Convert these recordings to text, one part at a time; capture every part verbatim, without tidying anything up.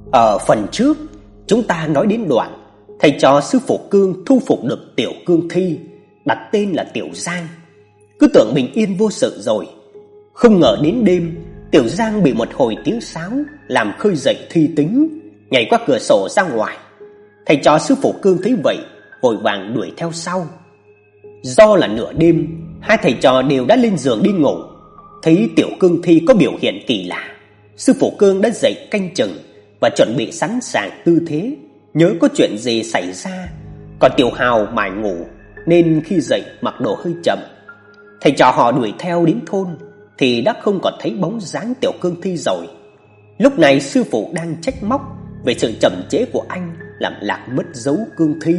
Ở phần trước, chúng ta nói đến đoạn thầy trò sư phụ Cương thu phục được Tiểu Cương Thi, đặt tên là Tiểu Giang. Cứ tưởng bình yên vô sự rồi, không ngờ đến đêm, Tiểu Giang bị một hồi tiếng sáo làm khơi dậy thi tính, nhảy qua cửa sổ ra ngoài. Thầy trò sư phụ Cương thấy vậy, vội vàng đuổi theo sau. Do là nửa đêm, hai thầy trò đều đã lên giường đi ngủ. Thấy Tiểu Cương Thi có biểu hiện kỳ lạ, sư phụ Cương đã dậy canh chừng và chuẩn bị sẵn sàng tư thế, nhớ có chuyện gì xảy ra. Còn Tiểu Hào mải ngủ nên khi dậy mặc đồ hơi chậm. Thầy trò họ đuổi theo đến thôn thì đã không còn thấy bóng dáng Tiểu Cương Thi rồi. Lúc này sư phụ đang trách móc về sự chậm trễ của anh làm lạc mất dấu Cương Thi.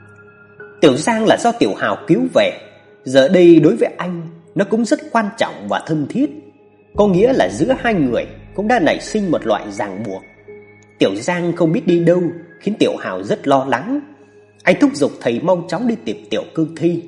Tiểu Giang là do Tiểu Hào cứu về, giờ đây đối với anh nó cũng rất quan trọng và thân thiết. Có nghĩa là giữa hai người cũng đã nảy sinh một loại ràng buộc. Tiểu Giang không biết đi đâu khiến Tiểu Hào rất lo lắng. Anh thúc giục thầy mau chóng đi tìm Tiểu Cương Thi.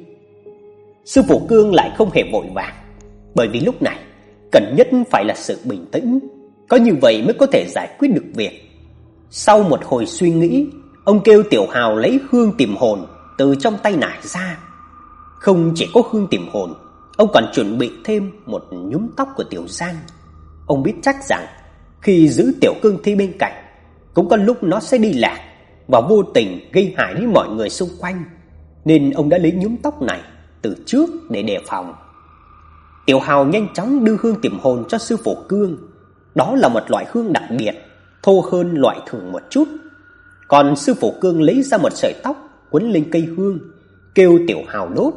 Sư phụ Cương lại không hề vội vàng, bởi vì lúc này cần nhất phải là sự bình tĩnh, có như vậy mới có thể giải quyết được việc. Sau một hồi suy nghĩ, ông kêu Tiểu Hào lấy hương tìm hồn từ trong tay nải ra. Không chỉ có hương tìm hồn, ông còn chuẩn bị thêm một nhúm tóc của Tiểu Giang. Ông biết chắc rằng khi giữ Tiểu Cương Thi bên cạnh, cũng có lúc nó sẽ đi lạc và vô tình gây hại đến mọi người xung quanh, nên ông đã lấy nhúm tóc này từ trước để đề phòng. Tiểu Hào nhanh chóng đưa hương tìm hồn cho sư phụ Cương. Đó là một loại hương đặc biệt, thô hơn loại thường một chút. Còn sư phụ Cương lấy ra một sợi tóc quấn lên cây hương, kêu Tiểu Hào đốt.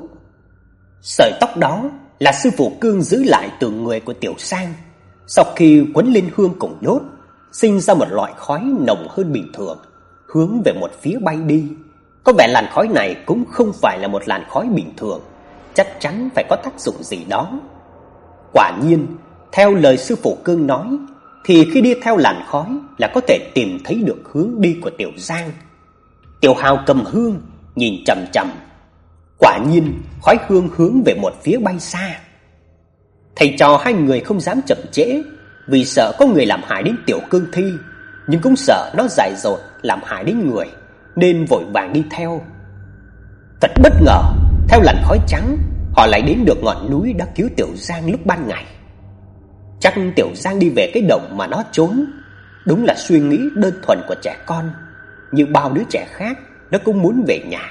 Sợi tóc đó là sư phụ Cương giữ lại từ người của Tiểu Giang. Sau khi quấn lên hương cùng đốt, sinh ra một loại khói nồng hơn bình thường, hướng về một phía bay đi. Có vẻ làn khói này cũng không phải là một làn khói bình thường, chắc chắn phải có tác dụng gì đó. Quả nhiên, theo lời sư phụ Cương nói, thì khi đi theo làn khói là có thể tìm thấy được hướng đi của Tiểu Giang. Tiểu Hào cầm hương, nhìn chằm chằm. Quả nhiên, khói hương hướng về một phía bay xa. Thầy trò hai người không dám chậm trễ, vì sợ có người làm hại đến Tiểu Cương Thi, nhưng cũng sợ nó dại dột làm hại đến người, nên vội vàng đi theo. Thật bất ngờ, theo làn khói trắng, họ lại đến được ngọn núi đã cứu Tiểu Giang lúc ban ngày. Chắc Tiểu Giang đi về cái động mà nó trốn. Đúng là suy nghĩ đơn thuần của trẻ con. Như bao đứa trẻ khác, nó cũng muốn về nhà,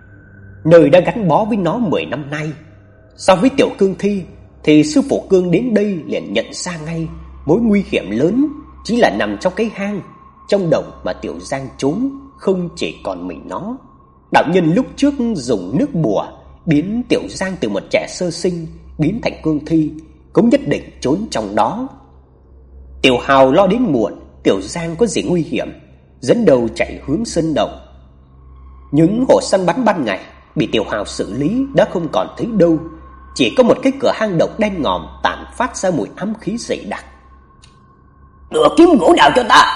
nơi đã gắn bó với nó mười năm nay. So với Tiểu Cương Thi thì sư phụ Cương đến đây liền nhận ra ngay mối nguy hiểm lớn chính là nằm trong cái hang, trong động mà Tiểu Giang trốn không chỉ còn mình nó. Đạo nhân lúc trước dùng nước bùa biến Tiểu Giang từ một trẻ sơ sinh biến thành Cương Thi, cũng nhất định trốn trong đó. Tiểu Hào lo đến muộn Tiểu Giang có gì nguy hiểm, dẫn đầu chạy hướng sân động. Những hộ săn bắn ban ngày bị Tiểu Hào xử lý đã không còn thấy đâu, chỉ có một cái cửa hang động đen ngòm tản phát ra mùi ám khí dày đặc. "Đưa kiếm gỗ đào cho ta."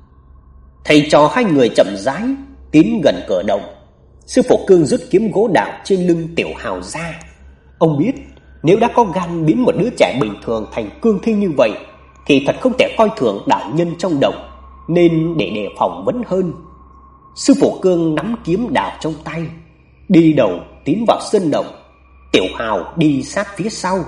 Thầy trò hai người chậm rãi tiến gần cửa động. Sư phụ Cương rút kiếm gỗ đào trên lưng Tiểu Hào ra. Ông biết nếu đã có gan biến một đứa trẻ bình thường thành Cương Thi như vậy thì thật không thể coi thường đạo nhân trong động, nên để đề phòng vẫn hơn. Sư phụ Cương nắm kiếm đào trong tay, đi đầu tiến vào sân động. Tiểu Hào đi sát phía sau.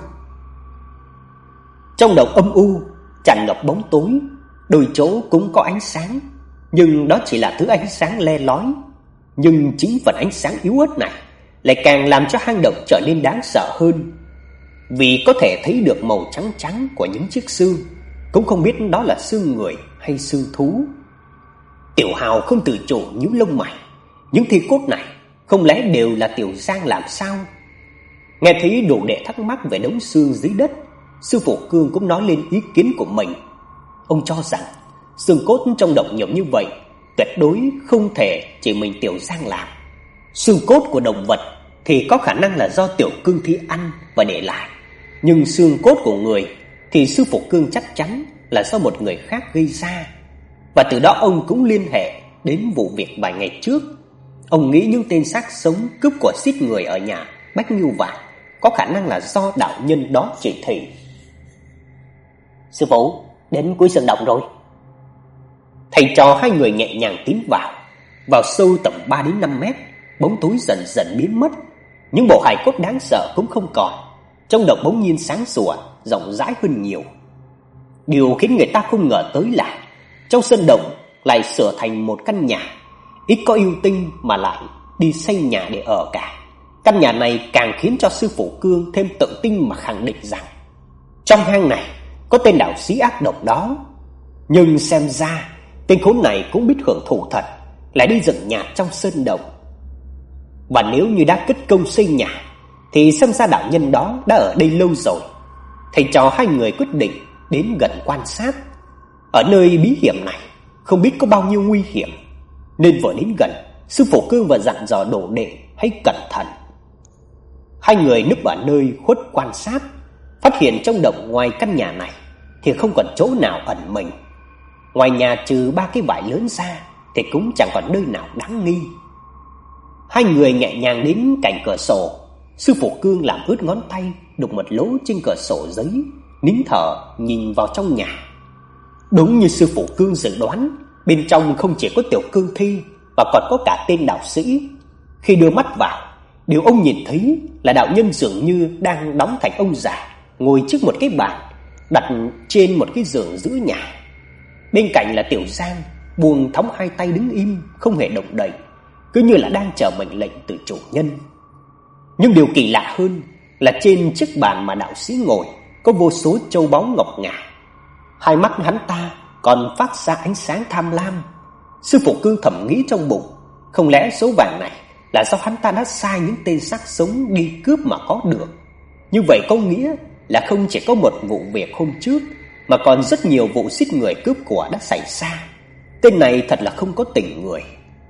Trong động âm u, tràn ngập bóng tối, đôi chỗ cũng có ánh sáng, nhưng đó chỉ là thứ ánh sáng le lói. Nhưng chính phần ánh sáng yếu ớt này lại càng làm cho hang động trở nên đáng sợ hơn, vì có thể thấy được màu trắng trắng của những chiếc xương, cũng không biết đó là xương người hay xương thú. Tiểu Hào không tự chủ nhíu lông mày, những thi cốt này không lẽ đều là Tiểu Giang làm sao? Nghe thấy đủ đệ thắc mắc về đống xương dưới đất, sư phụ Cương cũng nói lên ý kiến của mình. Ông cho rằng xương cốt trong động nhiều như vậy, tuyệt đối không thể chỉ mình Tiểu Giang làm. Xương cốt của động vật thì có khả năng là do Tiểu Cương Thi ăn và để lại, nhưng xương cốt của người thì sư phụ Cương chắc chắn là do một người khác gây ra. Và từ đó ông cũng liên hệ đến vụ việc vài ngày trước. Ông nghĩ những tên xác sống cướp của giết người ở nhà Bách Ngưu Vạn có khả năng là do đạo nhân đó chỉ thị. "Sư phụ, đến cuối sân động rồi." Thầy trò hai người nhẹ nhàng tiến vào. Vào sâu tầm ba đến năm mét, bóng tối dần dần biến mất. Những bộ hài cốt đáng sợ cũng không còn. Trong động bỗng nhiên sáng sủa, rộng rãi hơn nhiều. Điều khiến người ta không ngờ tới là trong sân động lại sửa thành một căn nhà. Ít có yêu tinh mà lại đi xây nhà để ở cả. Căn nhà này càng khiến cho sư phụ Cương thêm tự tin mà khẳng định rằng trong hang này có tên đạo sĩ ác độc đó. Nhưng xem ra tên khốn này cũng biết hưởng thụ thật, lại đi dựng nhà trong sơn động. Và nếu như đã cất công xây nhà thì xem ra đạo nhân đó đã ở đây lâu rồi. Thầy trò hai người quyết định đến gần quan sát. Ở nơi bí hiểm này không biết có bao nhiêu nguy hiểm, nên vừa đến gần, sư phụ Cương và dặn dò đồ đệ hãy cẩn thận. Hai người núp ở nơi khuất quan sát, phát hiện trong động ngoài căn nhà này thì không còn chỗ nào ẩn mình. Ngoài nhà trừ ba cái vải lớn ra thì cũng chẳng còn nơi nào đáng nghi. Hai người nhẹ nhàng đến cạnh cửa sổ. Sư phụ Cương làm ướt ngón tay, đục một lỗ trên cửa sổ giấy, nín thở nhìn vào trong nhà. Đúng như sư phụ Cương dự đoán, bên trong không chỉ có tiểu cương thi mà còn có cả tên đạo sĩ. Khi đưa mắt vào, điều ông nhìn thấy là đạo nhân dường như đang đóng thành ông già, ngồi trước một cái bàn đặt trên một cái giường giữa nhà. Bên cạnh là Tiểu Giang, buông thõng hai tay đứng im, không hề động đậy, cứ như là đang chờ mệnh lệnh từ chủ nhân. Nhưng điều kỳ lạ hơn là trên chiếc bàn mà đạo sĩ ngồi có vô số châu báu ngọc ngà. Hai mắt hắn ta còn phát ra ánh sáng tham lam. Sư phụ Cương thầm nghĩ trong bụng, không lẽ số vàng này là do hắn ta đã sai những tên xác sống đi cướp mà có được. Như vậy có nghĩa là không chỉ có một vụ việc hôm trước mà còn rất nhiều vụ giết người cướp của đã xảy ra. Tên này thật là không có tình người.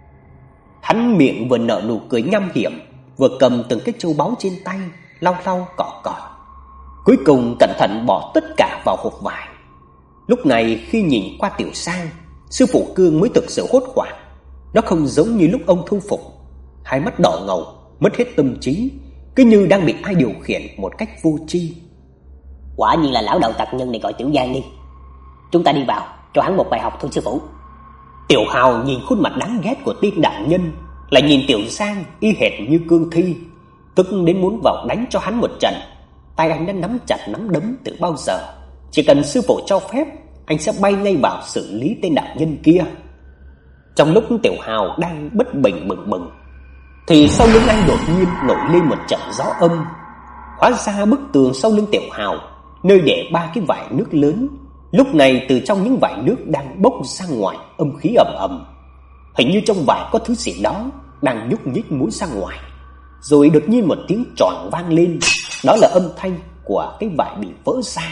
Hắn miệng vừa nở nụ cười nham hiểm, vừa cầm từng cái châu báu trên tay, lau lau cọ cọ. Cuối cùng cẩn thận bỏ tất cả vào hộp vải. Lúc này khi nhìn qua Tiểu Sang, sư phụ Cương mới thực sự hốt hoảng. Nó không giống như lúc ông thu phục, hai mắt đỏ ngầu, mất hết tâm trí, cứ như đang bị ai điều khiển một cách vô tri. Quả nhiên là lão đầu tặc nhân này gọi Tiểu Giang đi. Chúng ta đi vào, cho hắn một bài học thôi sư phụ. Tiểu Hào nhìn khuôn mặt đáng ghét của tiên đạo nhân, lại nhìn Tiểu Giang y hệt như cương thi, tức đến muốn vào đánh cho hắn một trận. Tay anh đã nắm chặt nắm đấm từ bao giờ. Chỉ cần sư phụ cho phép, anh sẽ bay ngay vào xử lý tên đạo nhân kia. Trong lúc Tiểu Hào đang bất bình bừng bừng, thì sau lưng anh đột nhiên nổi lên một trận gió âm. Hóa ra bức tường sau lưng Tiểu Hào, nơi để ba cái vải nước lớn, lúc này từ trong những vải nước đang bốc ra ngoài âm khí ầm ầm. Hình như trong vải có thứ gì đó đang nhúc nhích muốn ra ngoài. Rồi đột nhiên một tiếng choảng vang lên, đó là âm thanh của cái vải bị vỡ ra.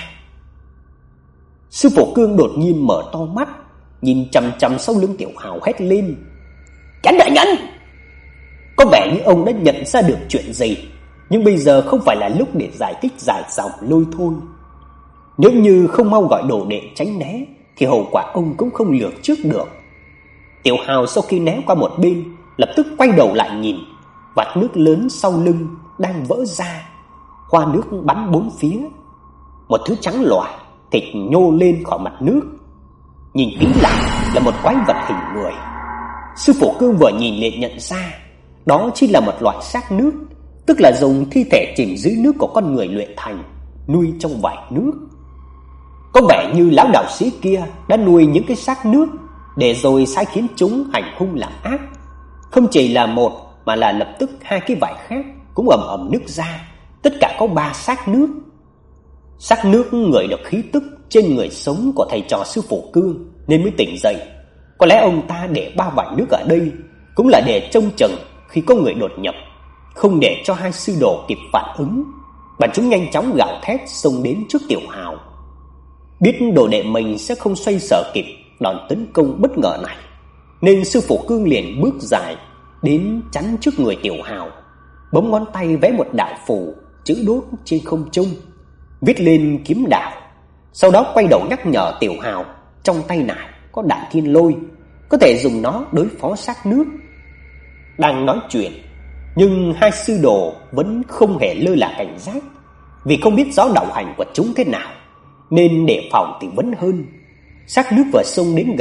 Sư phụ Cương đột nhiên mở to mắt, nhìn chằm chằm sau lưng Tiểu Hào hét lên: "Chánh đại nhân!" Có vẻ như ông đã nhận ra được chuyện gì, nhưng bây giờ không phải là lúc để giải thích dài dòng lôi thôi. Nếu như không mau gọi đồ đệ tránh né thì hậu quả ông cũng không lường trước được. Tiểu Hào sau khi né qua một bên, lập tức quay đầu lại nhìn, vạt nước lớn sau lưng đang vỡ ra, hoa nước bắn bốn phía. Một thứ trắng loà, thịt nhô lên khỏi mặt nước. Nhìn kỹ lại là một quái vật hình người. Sư phụ Cương vừa nhìn liền nhận ra, đó chính là một loại xác nước, tức là dùng thi thể chìm dưới nước của con người luyện thành, nuôi trong vải nước. Có vẻ như lão đạo sĩ kia đã nuôi những cái xác nước để rồi sai khiến chúng hành hung làm ác. Không chỉ là một mà là lập tức hai cái vải khác cũng ầm ầm nứt ra, tất cả có ba xác nước. Xác nước ngửi được khí tức trên người sống của thầy trò sư phụ Cương nên mới tỉnh dậy. Có lẽ ông ta để ba vải nước ở đây cũng là để trông chừng khi có người đột nhập, không để cho hai sư đồ kịp phản ứng. Bọn chúng nhanh chóng gào thét xông đến trước Tiểu Hào. Biết đồ đệ mình sẽ không xoay sở kịp đòn tấn công bất ngờ này, nên sư phụ Cương liền bước dài đến chắn trước người Tiểu Hào, bấm ngón tay vẽ một đạo phù chữ đốt trên không trung, viết lên kiếm đạo. Sau đó quay đầu nhắc nhở Tiểu Hào trong tay này có Đại Thiên Lôi, có thể dùng nó đối phó xác nước. Đang nói chuyện, nhưng hai sư đồ vẫn không hề lơ là cảnh giác, vì không biết gió đạo hành của chúng thế nào, nên đề phòng thì vẫn hơn. Xác nước vừa xông đến gần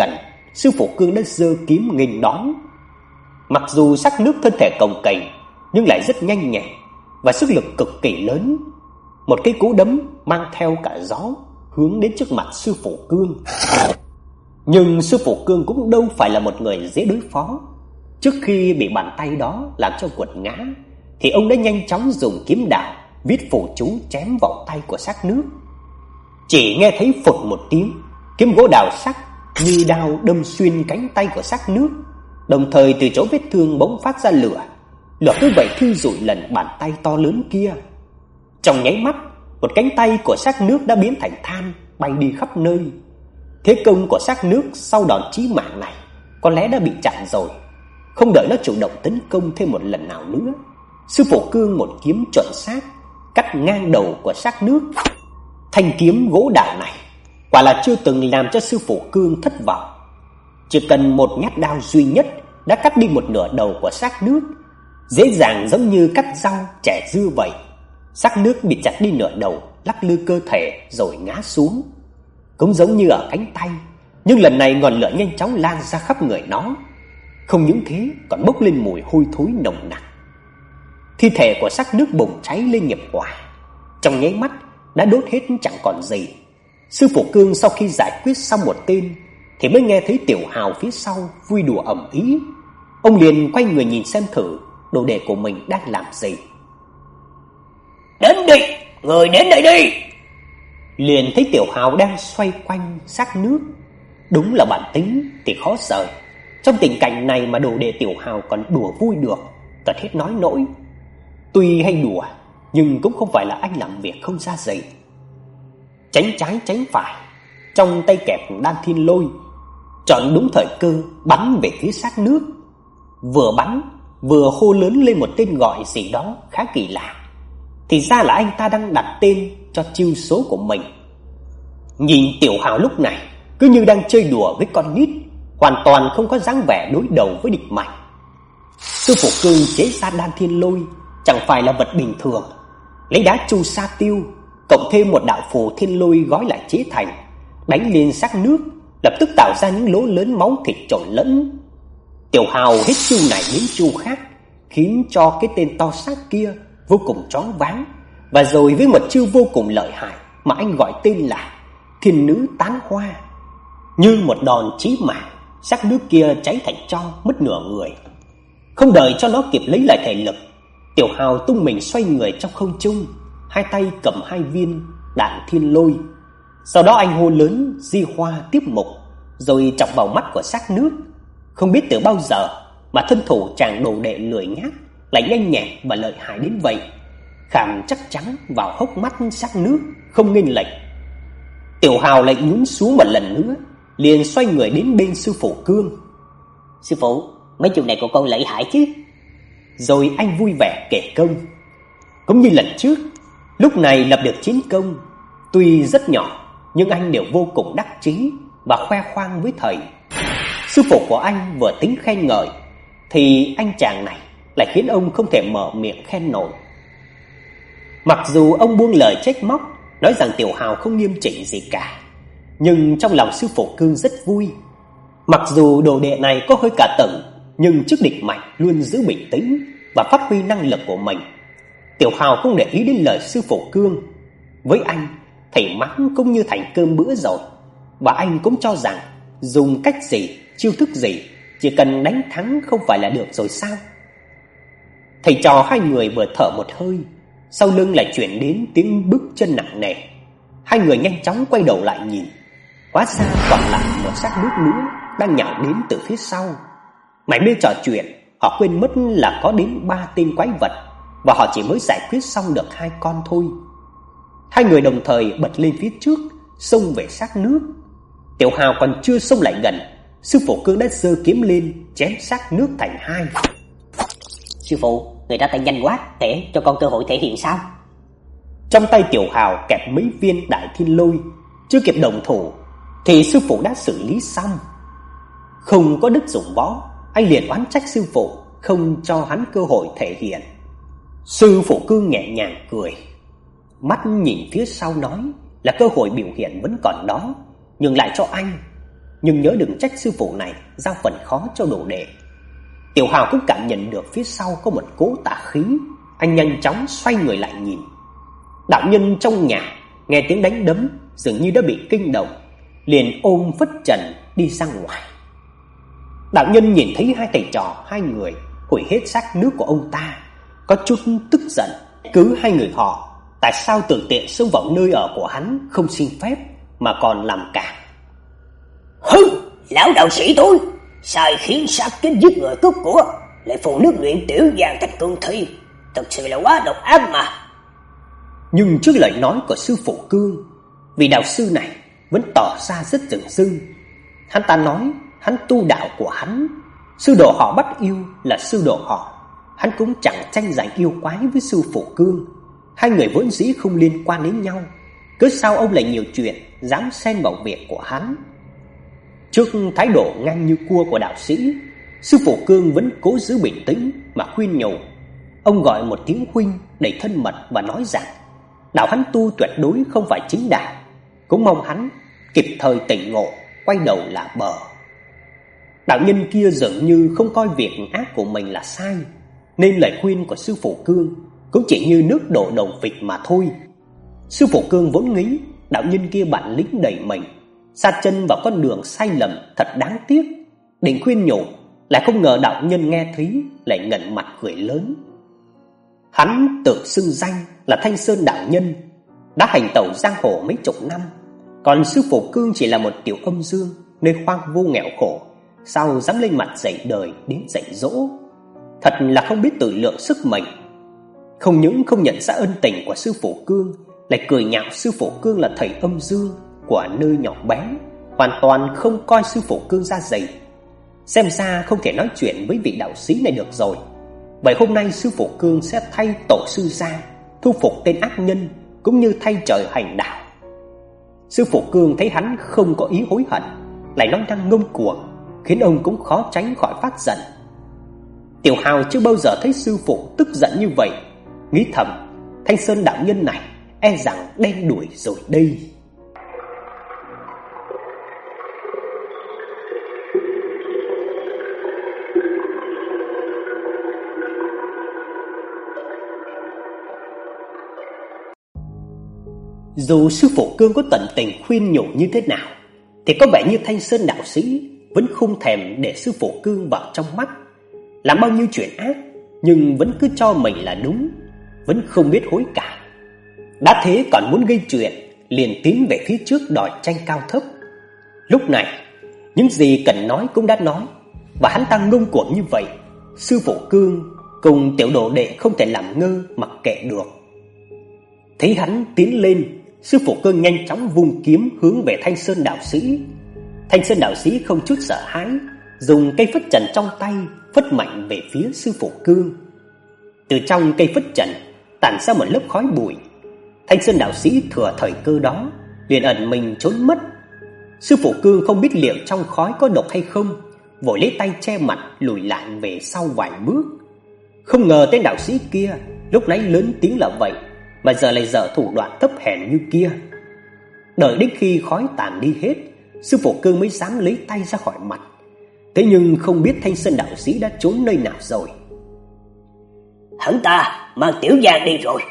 sư phụ Cương đã giơ kiếm nghênh đón. Mặc dù sắc nước thân thể cồng kềnh nhưng lại rất nhanh nhẹn và sức lực cực kỳ lớn. Một cái cú đấm mang theo cả gió hướng đến trước mặt sư phụ Cương. Nhưng sư phụ Cương cũng đâu phải là một người dễ đối phó. Trước khi bị bàn tay đó làm cho quật ngã thì ông đã nhanh chóng dùng kiếm đạo viết phù chú chém vào tay của xác nước. Chỉ nghe thấy phụt một tiếng, kiếm gỗ đào sắc như đao đâm xuyên cánh tay của xác nước, đồng thời từ chỗ vết thương bỗng phát ra lửa. Lửa cứ vậy thiêu rụi lần bàn tay to lớn kia. Trong nháy mắt, một cánh tay của xác nước đã biến thành than bay đi khắp nơi. Thế công của xác nước sau đòn chí mạng này có lẽ đã bị chặn rồi. Không đợi nó chủ động tấn công thêm một lần nào nữa, sư phụ Cương một kiếm chuẩn xác cắt ngang đầu của xác nước. Thanh kiếm gỗ đào này quả là chưa từng làm cho sư phụ Cương thất vọng. Chỉ cần một nhát đao duy nhất đã cắt đi một nửa đầu của xác nước, dễ dàng giống như cắt rau chẻ dưa vậy. Xác nước bị chặt đi nửa đầu, lắc lư cơ thể rồi ngã xuống. Cũng giống như ở cánh tay, nhưng lần này ngọn lửa nhanh chóng lan ra khắp người nó. Không những thế, còn bốc lên mùi hôi thối nồng nặc. Thi thể của xác nước bùng cháy lên nghiệp hỏa, trong nháy mắt đã đốt hết chẳng còn gì. Sư phụ Cương sau khi giải quyết xong một tên thì mới nghe thấy Tiểu Hào phía sau vui đùa ầm ĩ. Ông liền quay người nhìn xem thử đồ đệ của mình đang làm gì. Đến đi, người đến đây đi. Liền thấy Tiểu Hào đang xoay quanh xác nước. Đúng là bản tính thì khó sợ. Trong tình cảnh này mà đồ đệ Tiểu Hào còn đùa vui được, thật hết nói nỗi. Tuy hay đùa nhưng cũng không phải là anh làm việc không ra gì. Tránh trái tránh phải, trong tay kẹp đan thiên lôi, chọn đúng thời cơ bắn về phía xác nước. Vừa bắn vừa hô lớn lên một tên gọi gì đó khá kỳ lạ. Thì ra là anh ta đang đặt tên cho chiêu số của mình. Nhìn Tiểu Hào lúc này cứ như đang chơi đùa với con nít, hoàn toàn không có dáng vẻ đối đầu với địch mạnh. Sư phụ Cương chế ra đan thiên lôi chẳng phải là vật bình thường. Lấy đá chu sa tiêu cộng thêm một đạo phù thiên lôi gói lại chế thành, đánh lên xác nước, lập tức tạo ra những lỗ lớn máu thịt trộn lẫn. Tiểu Hào hết chiêu này đến chiêu khác, khiến cho cái tên to xác kia vô cùng choáng váng. Và rồi với một chiêu vô cùng lợi hại mà anh gọi tên là Thiên Nữ Tán Hoa, như một đòn chí mạng, xác nước kia cháy thành tro mất nửa người. Không đợi cho nó kịp lấy lại thể lực, Tiểu Hào tung mình xoay người trong không trung, hai tay cầm hai viên đạn thiên lôi. Sau đó anh hô lớn Di Hoa tiếp mục, rồi chọc vào mắt của xác nước. Không biết từ bao giờ mà thân thủ chàng đồ đệ lười nhác lại nhanh nhẹn và lợi hại đến vậy. Khảm chắc chắn vào hốc mắt xác nước, không nghênh lệch. Tiểu Hào lại nhún xuống một lần nữa, liền xoay người đến bên sư phụ Cương. Sư phụ, mấy chiêu này của con lợi hại chứ? Rồi anh vui vẻ kể công. Cũng như lần trước, lúc này lập được chiến công, tuy rất nhỏ nhưng anh đều vô cùng đắc chí và khoe khoang với thầy. Sư phụ của anh vừa tính khen ngợi thì anh chàng này lại khiến ông không thể mở miệng khen nổi. Mặc dù ông buông lời trách móc, nói rằng Tiểu Hào không nghiêm chỉnh gì cả, nhưng trong lòng sư phụ Cương rất vui. Mặc dù đồ đệ này có hơi cả tầng, nhưng trước địch mạnh luôn giữ bình tĩnh và phát huy năng lực của mình. Tiểu Hào không để ý đến lời sư phụ Cương. Với anh, thầy mắng cũng như thành cơm bữa rồi, và anh cũng cho rằng dùng cách gì, chiêu thức gì, chỉ cần đánh thắng không phải là được rồi sao? Thầy trò hai người vừa thở một hơi, sau lưng lại chuyển đến tiếng bước chân nặng nề. Hai người nhanh chóng quay đầu lại nhìn, hóa ra còn lại một xác nước nữa đang nhảy đến từ phía sau. Mải mê trò chuyện, họ quên mất là có đến ba tên quái vật và họ chỉ mới giải quyết xong được hai con thôi. Hai người đồng thời bật lên phía trước, xông về xác nước. Tiểu Hào còn chưa xông lại gần, sư phụ Cương đã giơ kiếm lên chém xác nước thành hai. Sư phụ, người ta tay nhanh quá, để cho con cơ hội thể hiện sao? Trong tay Tiểu Hào kẹp mấy viên đại thiên lôi, chưa kịp đồng thủ thì sư phụ đã xử lý xong. Không có đức dụng võ, anh liền oán trách sư phụ không cho hắn cơ hội thể hiện. Sư phụ Cương nhẹ nhàng cười, mắt nhìn phía sau nói là cơ hội biểu hiện vẫn còn đó, nhưng lại cho anh. nhưng nhớ đừng trách sư phụ này giao phần khó cho đồ đệ. Tiểu Hào cũng cảm nhận được phía sau có một cỗ tà khí, anh nhanh chóng xoay người lại nhìn. Đạo nhân trong nhà nghe tiếng đánh đấm dường như đã bị kinh động, liền ôm phất trần đi ra ngoài. Đạo nhân nhìn thấy hai thầy trò hai người hủy hết xác nước của ông ta, có chút tức giận, cứ hai người họ tại sao tự tiện xông vào nơi ở của hắn không xin phép mà còn làm cản. Hừ, lão đạo sĩ tôi sai khiến sát kích giết người cướp của, lại phù nước luyện tiểu giang thành cương thi, thật sự là quá độc ác mà. Nhưng trước lời nói của sư phụ Cương, vị đạo sư này vẫn tỏ ra rất dửng dưng. Hắn ta nói hắn tu đạo của hắn, sư đồ họ bắt yêu là sư đồ họ, hắn cũng chẳng tranh giành yêu quái với sư phụ Cương. Hai người vốn dĩ không liên quan đến nhau, cớ sao ông lại nhiều chuyện dám xen vào việc của hắn. Trước thái độ ngang như cua của đạo sĩ, sư phụ Cương vẫn cố giữ bình tĩnh mà khuyên nhủ. Ông gọi một tiếng huynh đầy thân mật và nói rằng đạo hắn tu tuyệt đối không phải chính đạo, cũng mong hắn kịp thời tỉnh ngộ, quay đầu là bờ. Đạo nhân kia dường như không coi việc ác của mình là sai, nên lời khuyên của sư phụ Cương cũng chỉ như nước đổ đầu vịt mà thôi. Sư phụ Cương vốn nghĩ đạo nhân kia bản lĩnh đầy mình, sa chân vào con đường sai lầm thật đáng tiếc, định khuyên nhủ, lại không ngờ đạo nhân nghe thấy lại ngẩng mặt cười lớn. Hắn tự xưng danh là Thanh Sơn đạo nhân, đã hành tẩu giang hồ mấy chục năm, còn sư phụ Cương chỉ là một tiểu âm dương nơi hoang vu nghèo khổ, sao dám lên mặt dạy đời đến dạy dỗ. Thật là không biết tự lượng sức mình. Không những không nhận ra ân tình của sư phụ Cương, lại cười nhạo sư phụ Cương là thầy âm dương của nơi nhỏ bé, hoàn toàn không coi sư phụ Cương ra gì. Xem ra không thể nói chuyện với vị đạo sĩ này được rồi. Vậy hôm nay sư phụ Cương sẽ thay tổ sư ra thu phục tên ác nhân, cũng như thay trời hành đạo. Sư phụ Cương thấy hắn không có ý hối hận, lại nói năng ngông cuồng, khiến ông cũng khó tránh khỏi phát giận. Tiểu Hào chưa bao giờ thấy sư phụ tức giận như vậy, nghĩ thầm Thanh Sơn đạo nhân này e rằng đen đuổi rồi đây. Dù sư phụ Cương có tận tình khuyên nhủ như thế nào, thì có vẻ như Thanh Sơn đạo sĩ vẫn không thèm để sư phụ Cương vào trong mắt. Làm bao nhiêu chuyện ác nhưng vẫn cứ cho mình là đúng, vẫn không biết hối cải. Đã thế còn muốn gây chuyện, liền tiến về phía trước đòi tranh cao thấp. Lúc này những gì cần nói cũng đã nói, và hắn ta ngông cuồng như vậy, sư phụ Cương cùng tiểu đồ đệ không thể làm ngơ mặc kệ được. Thấy hắn tiến lên, sư phụ Cương nhanh chóng vung kiếm hướng về Thanh Sơn đạo sĩ. Thanh Sơn đạo sĩ không chút sợ hãi, dùng cây phất trần trong tay phất mạnh về phía sư phụ Cương. Từ trong cây phất trần tản ra một lớp khói bụi. Thanh Sơn đạo sĩ thừa thời cơ đó liền ẩn mình trốn mất. Sư phụ Cương không biết liệu trong khói có độc hay không, vội lấy tay che mặt lùi lại về sau vài bước. Không ngờ tên đạo sĩ kia lúc nãy lớn tiếng là vậy, mà giờ lại dở thủ đoạn thấp hèn như kia. Đợi đến khi khói tàn đi hết, sư phụ Cương mới dám lấy tay ra khỏi mặt. Thế nhưng không biết Thanh Sơn đạo sĩ đã trốn nơi nào rồi. Hắn ta mang tiểu giang đi rồi.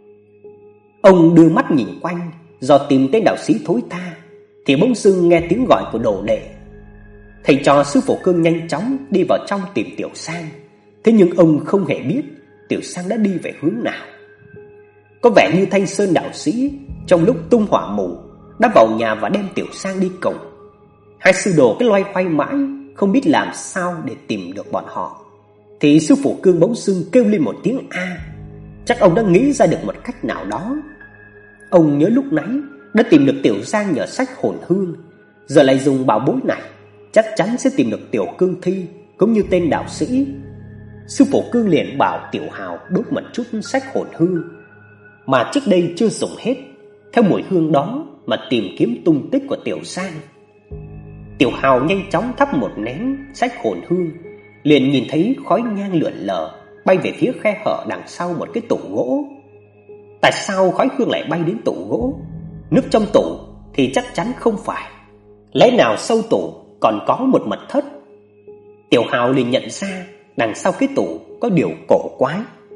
Ông đưa mắt nhìn quanh, do tìm tên đạo sĩ thối tha, thì bỗng dưng nghe tiếng gọi của đồ đệ. Thầy trò sư phụ Cương nhanh chóng đi vào trong tìm Tiểu Sang. Thế nhưng ông không hề biết Tiểu Sang đã đi về hướng nào. Có vẻ như Thanh Sơn đạo sĩ trong lúc tung hỏa mù đã vào nhà và đem Tiểu Sang đi cùng. Hai sư đồ cứ loay hoay mãi không biết làm sao để tìm được bọn họ, thì sư phụ Cương bỗng dưng kêu lên một tiếng a. Chắc ông đã nghĩ ra được một cách nào đó. Ông nhớ lúc nãy đã tìm được Tiểu Giang nhờ sách hồn hương, giờ lại dùng bảo bối này, chắc chắn sẽ tìm được Tiểu Cương Thi cũng như tên đạo sĩ. Sư phụ Cương liền bảo Tiểu Hào đốt một chút sách hồn hương mà trước đây chưa dùng hết, theo mùi hương đó mà tìm kiếm tung tích của Tiểu Giang. Tiểu Hào nhanh chóng thắp một nén sách hồn hương, liền nhìn thấy khói nhang lượn lờ bay về phía khe hở đằng sau một cái tủ gỗ. Tại sao khói hương lại bay đến tủ gỗ? Nước trong tủ thì chắc chắn không phải. Lẽ nào sau tủ còn có một mật thất. Tiểu Hào liền nhận ra đằng sau cái tủ có điều cổ quái.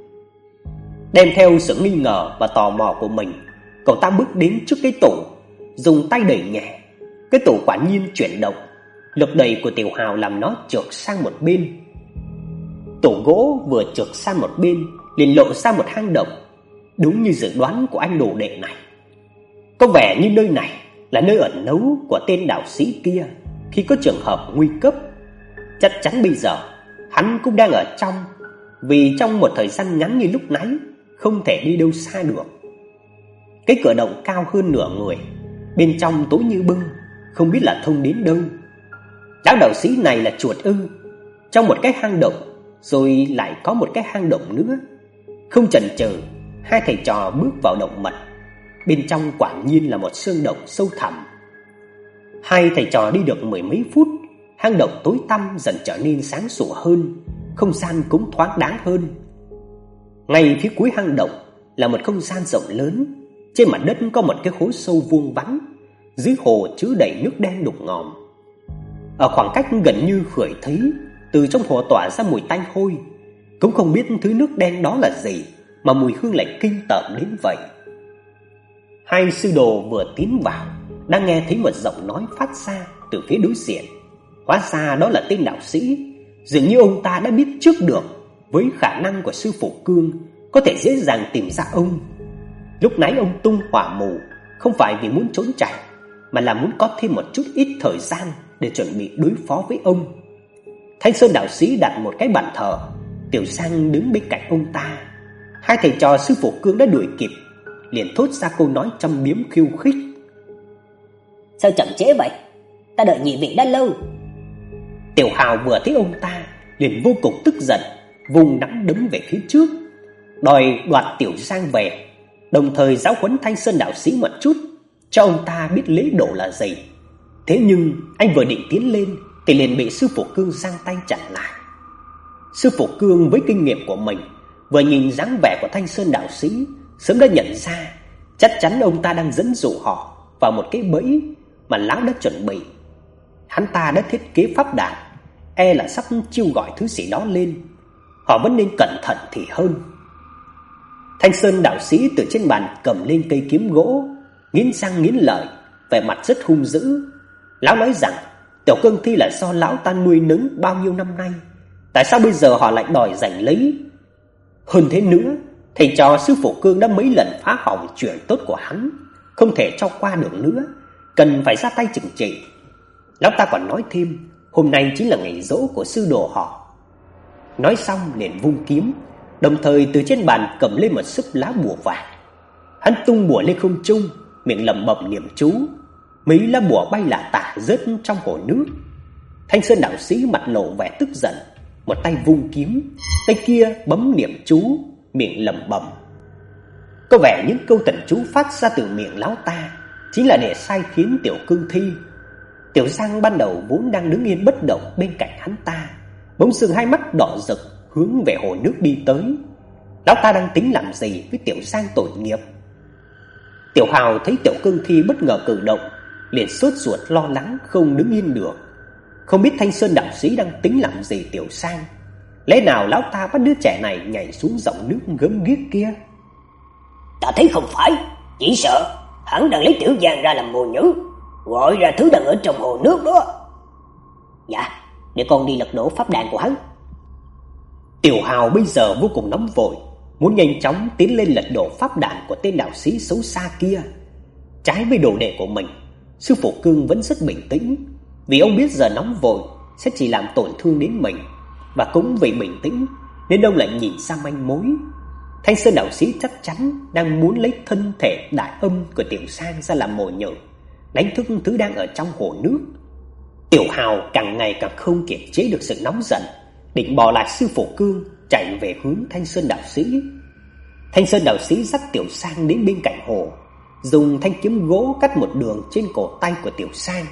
Đem theo sự nghi ngờ và tò mò của mình, cậu ta bước đến trước cái tủ, dùng tay đẩy nhẹ. Cái tủ quả nhiên chuyển động, lực đẩy của Tiểu Hào làm nó trượt sang một bên. Tủ gỗ vừa trượt sang một bên liền lộ ra một hang động, đúng như dự đoán của anh đồ đệ này. Có vẻ như nơi này là nơi ẩn náu của tên đạo sĩ kia khi có trường hợp nguy cấp. Chắc chắn bây giờ hắn cũng đang ở trong, vì trong một thời gian ngắn như lúc nãy không thể đi đâu xa được. Cái cửa động cao hơn nửa người, bên trong tối như bưng, không biết là thông đến đâu. Lão đạo sĩ này là chuột ư? Trong một cái hang động, rồi lại có một cái hang động nữa. Không chần chừ, hai thầy trò bước vào động mật. Bên trong quả nhiên là một sơn động sâu thẳm. Hai thầy trò đi được mười mấy phút, hang động tối tăm dần trở nên sáng sủa hơn, không gian cũng thoáng đáng hơn. Ngay phía cuối hang động là một không gian rộng lớn, trên mặt đất có một cái hố sâu vuông vắn, dưới hồ chứa đầy nước đen đục ngòm. Ở khoảng cách gần như khửi thấy, từ trong hồ tỏa ra mùi tanh hôi, cũng không biết thứ nước đen đó là gì mà mùi hương lại kinh tởm đến vậy. Hai sư đồ vừa tiến vào, đang nghe thấy một giọng nói phát ra từ phía đối diện. Hóa ra đó là tên đạo sĩ. Dường như ông ta đã biết trước được, với khả năng của sư phụ Cương, có thể dễ dàng tìm ra ông. Lúc nãy ông tung hỏa mù không phải vì muốn trốn chạy, mà là muốn có thêm một chút ít thời gian để chuẩn bị đối phó với ông. Thanh Sơn đạo sĩ đặt một cái bàn thờ, Tiểu Sang đứng bên cạnh ông ta. Hai thầy trò sư phụ Cương đã đuổi kịp, liền thốt ra câu nói châm biếm khiêu khích: Sao chậm trễ vậy? Ta đợi nhị vị đã lâu. Tiểu Hào vừa thấy ông ta liền vô cùng tức giận, vùng nắm đấm về phía trước, đòi đoạt Tiểu Sang về, đồng thời giáo huấn Thanh Sơn đạo sĩ một chút, cho ông ta biết lễ độ là gì. Thế nhưng anh vừa định tiến lên thì liền bị sư phụ Cương giang tay chặn lại. Sư phụ Cương với kinh nghiệm của mình, vừa nhìn dáng vẻ của Thanh Sơn đạo sĩ, sớm đã nhận ra chắc chắn ông ta đang dẫn dụ họ vào một cái bẫy mà lão đã chuẩn bị. Hắn ta đã thiết kế pháp đàn, e là sắp chiêu gọi thứ gì đó lên. Họ vẫn nên cẩn thận thì hơn. Thanh Sơn đạo sĩ từ trên bàn cầm lên cây kiếm gỗ, nghiến răng nghiến lợi, vẻ mặt rất hung dữ. Lão nói rằng tiểu cương thi là do lão ta nuôi nấng bao nhiêu năm nay, tại sao bây giờ họ lại đòi giành lấy? Hơn thế nữa, thầy trò sư phụ Cương đã mấy lần phá hỏng chuyện tốt của hắn, không thể cho qua được nữa, cần phải ra tay trừng trị. Lão ta còn nói thêm, hôm nay chính là ngày giỗ của sư đồ họ. Nói xong liền vung kiếm, đồng thời từ trên bàn cầm lên một xấp lá bùa vàng. Hắn tung bùa lên không trung, miệng lẩm bẩm niệm chú. Mấy lá bùa bay lả tả rớt trong hồ nước. Thanh Sơn đạo sĩ mặt lộ vẻ tức giận, một tay vung kiếm, tay kia bấm niệm chú, miệng lẩm bẩm. Có vẻ những câu thần chú phát ra từ miệng lão ta chính là để sai khiến tiểu cương thi. Tiểu Giang ban đầu vốn đang đứng yên bất động bên cạnh hắn ta, bỗng dưng hai mắt đỏ rực hướng về hồ nước đi tới. Lão ta đang tính làm gì với Tiểu Giang tội nghiệp? Tiểu Hào thấy tiểu cương thi bất ngờ cử động, liền sốt ruột lo lắng không đứng yên được. Không biết Thanh Sơn đạo sĩ đang tính làm gì Tiểu Giang? Lẽ nào lão ta bắt đứa trẻ này nhảy xuống dòng nước gớm ghiếc kia? Ta thấy không phải, chỉ sợ hắn đang lấy Tiểu Giang ra làm mồi nhử, gọi ra thứ đang ở trong hồ nước đó. Dạ, để con đi lật đổ pháp đàn của hắn. Tiểu Hào bây giờ vô cùng nóng vội, muốn nhanh chóng tiến lên lật đổ pháp đàn của tên đạo sĩ xấu xa kia. Trái với đồ đệ của mình, sư phụ Cương vẫn rất bình tĩnh, vì ông biết giờ nóng vội sẽ chỉ làm tổn thương đến mình, và cũng vì bình tĩnh nên ông lại nhìn ra manh mối. Thanh Sơn đạo sĩ chắc chắn đang muốn lấy thân thể đại âm của Tiểu Sang ra làm mồi nhử, đánh thức thứ đang ở trong hồ nước. Tiểu Hào càng ngày càng không kiềm chế được sự nóng giận, định bỏ lại sư phụ Cương chạy về hướng Thanh Sơn đạo sĩ. Thanh Sơn đạo sĩ dắt Tiểu Sang đến bên cạnh hồ, dùng thanh kiếm gỗ cắt một đường trên cổ tay của Tiểu Sang.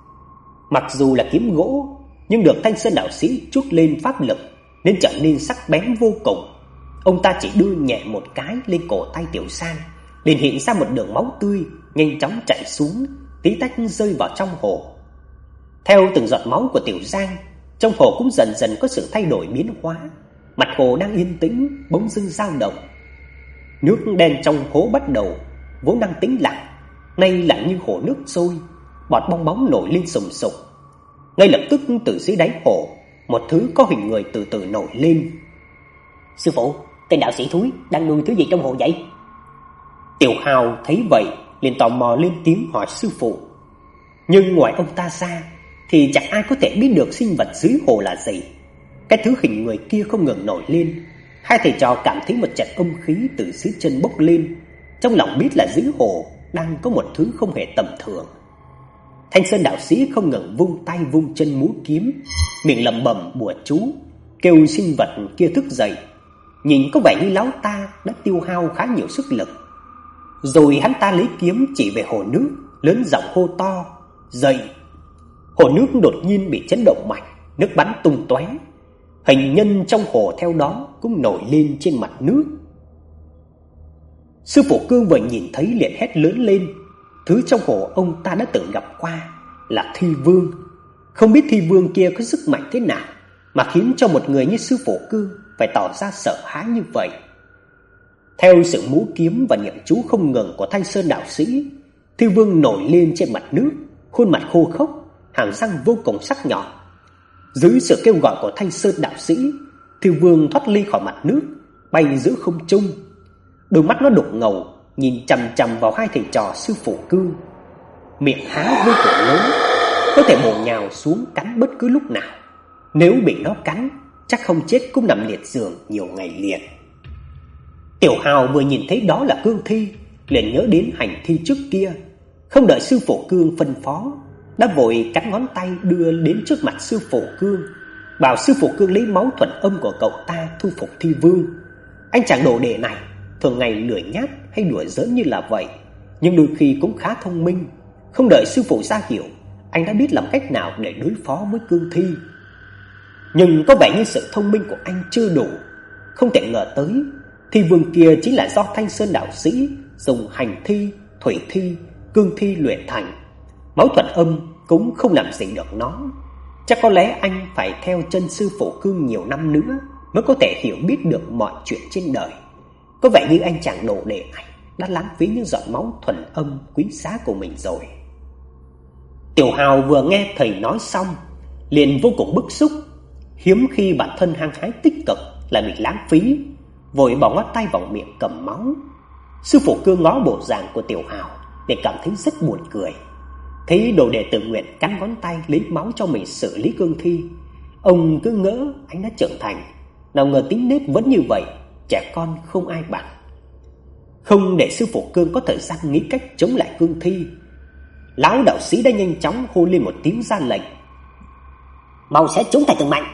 Mặc dù là kiếm gỗ, nhưng được Thanh Sơn đạo sĩ trút lên pháp lực nên trở nên sắc bén vô cùng. Ông ta chỉ đưa nhẹ một cái lên cổ tay Tiểu Sang, liền hiện ra một đường máu tươi nhanh chóng chảy xuống, tí tách rơi vào trong hồ. Theo từng giọt máu của Tiểu Giang, trong hồ cũng dần dần có sự thay đổi biến hóa. Mặt hồ đang yên tĩnh bỗng dưng dao động. Nước đen trong hố bắt đầu vốn đang tĩnh lặng, nay lặng như hồ nước sôi, bọt bong bóng nổi lên sùng sục. Ngay lập tức từ dưới đáy hồ, một thứ có hình người từ từ nổi lên. Sư phụ, tên đạo sĩ thúi đang nuôi thứ gì trong hồ vậy? Tiểu Hào thấy vậy liền tò mò lên tiếng hỏi sư phụ. Nhưng ngoài ông ta ra thì chẳng ai có thể biết được sinh vật dưới hồ là gì. Cái thứ hình người kia không ngừng nổi lên. Hai thầy trò cảm thấy một trận âm khí từ dưới chân bốc lên, trong lòng biết là dưới hồ đang có một thứ không hề tầm thường. Thanh Sơn đạo sĩ không ngừng vung tay vung chân múa kiếm, miệng lẩm bẩm bùa chú, kêu sinh vật kia thức dậy. Nhìn có vẻ như lão ta đã tiêu hao khá nhiều sức lực. Rồi hắn ta lấy kiếm chỉ về hồ nước, lớn giọng hô to: "Dậy!" Hồ nước đột nhiên bị chấn động mạnh, nước bắn tung tóe. Hình nhân trong hồ theo đó cũng nổi lên trên mặt nước. Sư phụ Cương vừa nhìn thấy liền hét lớn lên. Thứ trong hồ ông ta đã từng gặp qua là Thi Vương. Không biết Thi Vương kia có sức mạnh thế nào mà khiến cho một người như sư phụ Cương phải tỏ ra sợ hãi như vậy. Theo sự múa kiếm và niệm chú không ngừng của Thanh Sơn đạo sĩ, Thi Vương nổi lên trên mặt nước, khuôn mặt khô khốc, hàm răng vô cùng sắc nhọn. Dưới sự kêu gọi của Thanh Sơn đạo sĩ, Thi Vương thoát ly khỏi mặt nước, bay giữa không trung. Đôi mắt nó đục ngầu nhìn chằm chằm vào hai thầy trò sư phụ Cương, miệng há vô cùng lớn, có thể bổ nhào xuống cắn bất cứ lúc nào. Nếu bị nó cắn, chắc không chết cũng nằm liệt giường nhiều ngày liền. Tiểu Hào vừa nhìn thấy đó là cương thi, liền nhớ đến hành thi trước kia, không đợi sư phụ Cương phân phó, đã vội cắn ngón tay đưa đến trước mặt sư phụ Cương, bảo sư phụ Cương lấy máu thuần âm của cậu ta thu phục Thi Vương. Anh chàng đồ đệ này thường ngày lười nhác hay đùa giỡn như là vậy, nhưng đôi khi cũng khá thông minh. Không đợi sư phụ ra hiểu, anh đã biết làm cách nào để đối phó với cương thi. Nhưng có vẻ như sự thông minh của anh chưa đủ. Không thể ngờ tới Thi Vương kia chính là do Thanh Sơn đạo sĩ dùng hành thi, thủy thi, cương thi luyện thành. Máu thuần âm cũng không làm gì được nó. Chắc có lẽ anh phải theo chân sư phụ Cương nhiều năm nữa mới có thể hiểu biết được mọi chuyện trên đời. Có vẻ như anh chàng đồ đệ này đã lãng phí những giọt máu thuần âm quý giá của mình rồi. Tiểu Hào vừa nghe thầy nói xong liền vô cùng bức xúc. Hiếm khi bản thân hăng hái tích cực lại bị lãng phí, vội bỏ ngón tay vào miệng cầm máu. Sư phụ Cương ngó bộ dạng của Tiểu Hào để cảm thấy rất buồn cười. Thấy đồ đệ tự nguyện cắn ngón tay lấy máu cho mình xử lý cương thi, ông cứ ngỡ anh đã trưởng thành, nào ngờ tính nết vẫn như vậy, trẻ con không ai bằng. Không để sư phụ Cương có thời gian nghĩ cách chống lại cương thi, lão đạo sĩ đã nhanh chóng hô lên một tiếng ra lệnh: "Mau xé chúng tay từng mạnh!"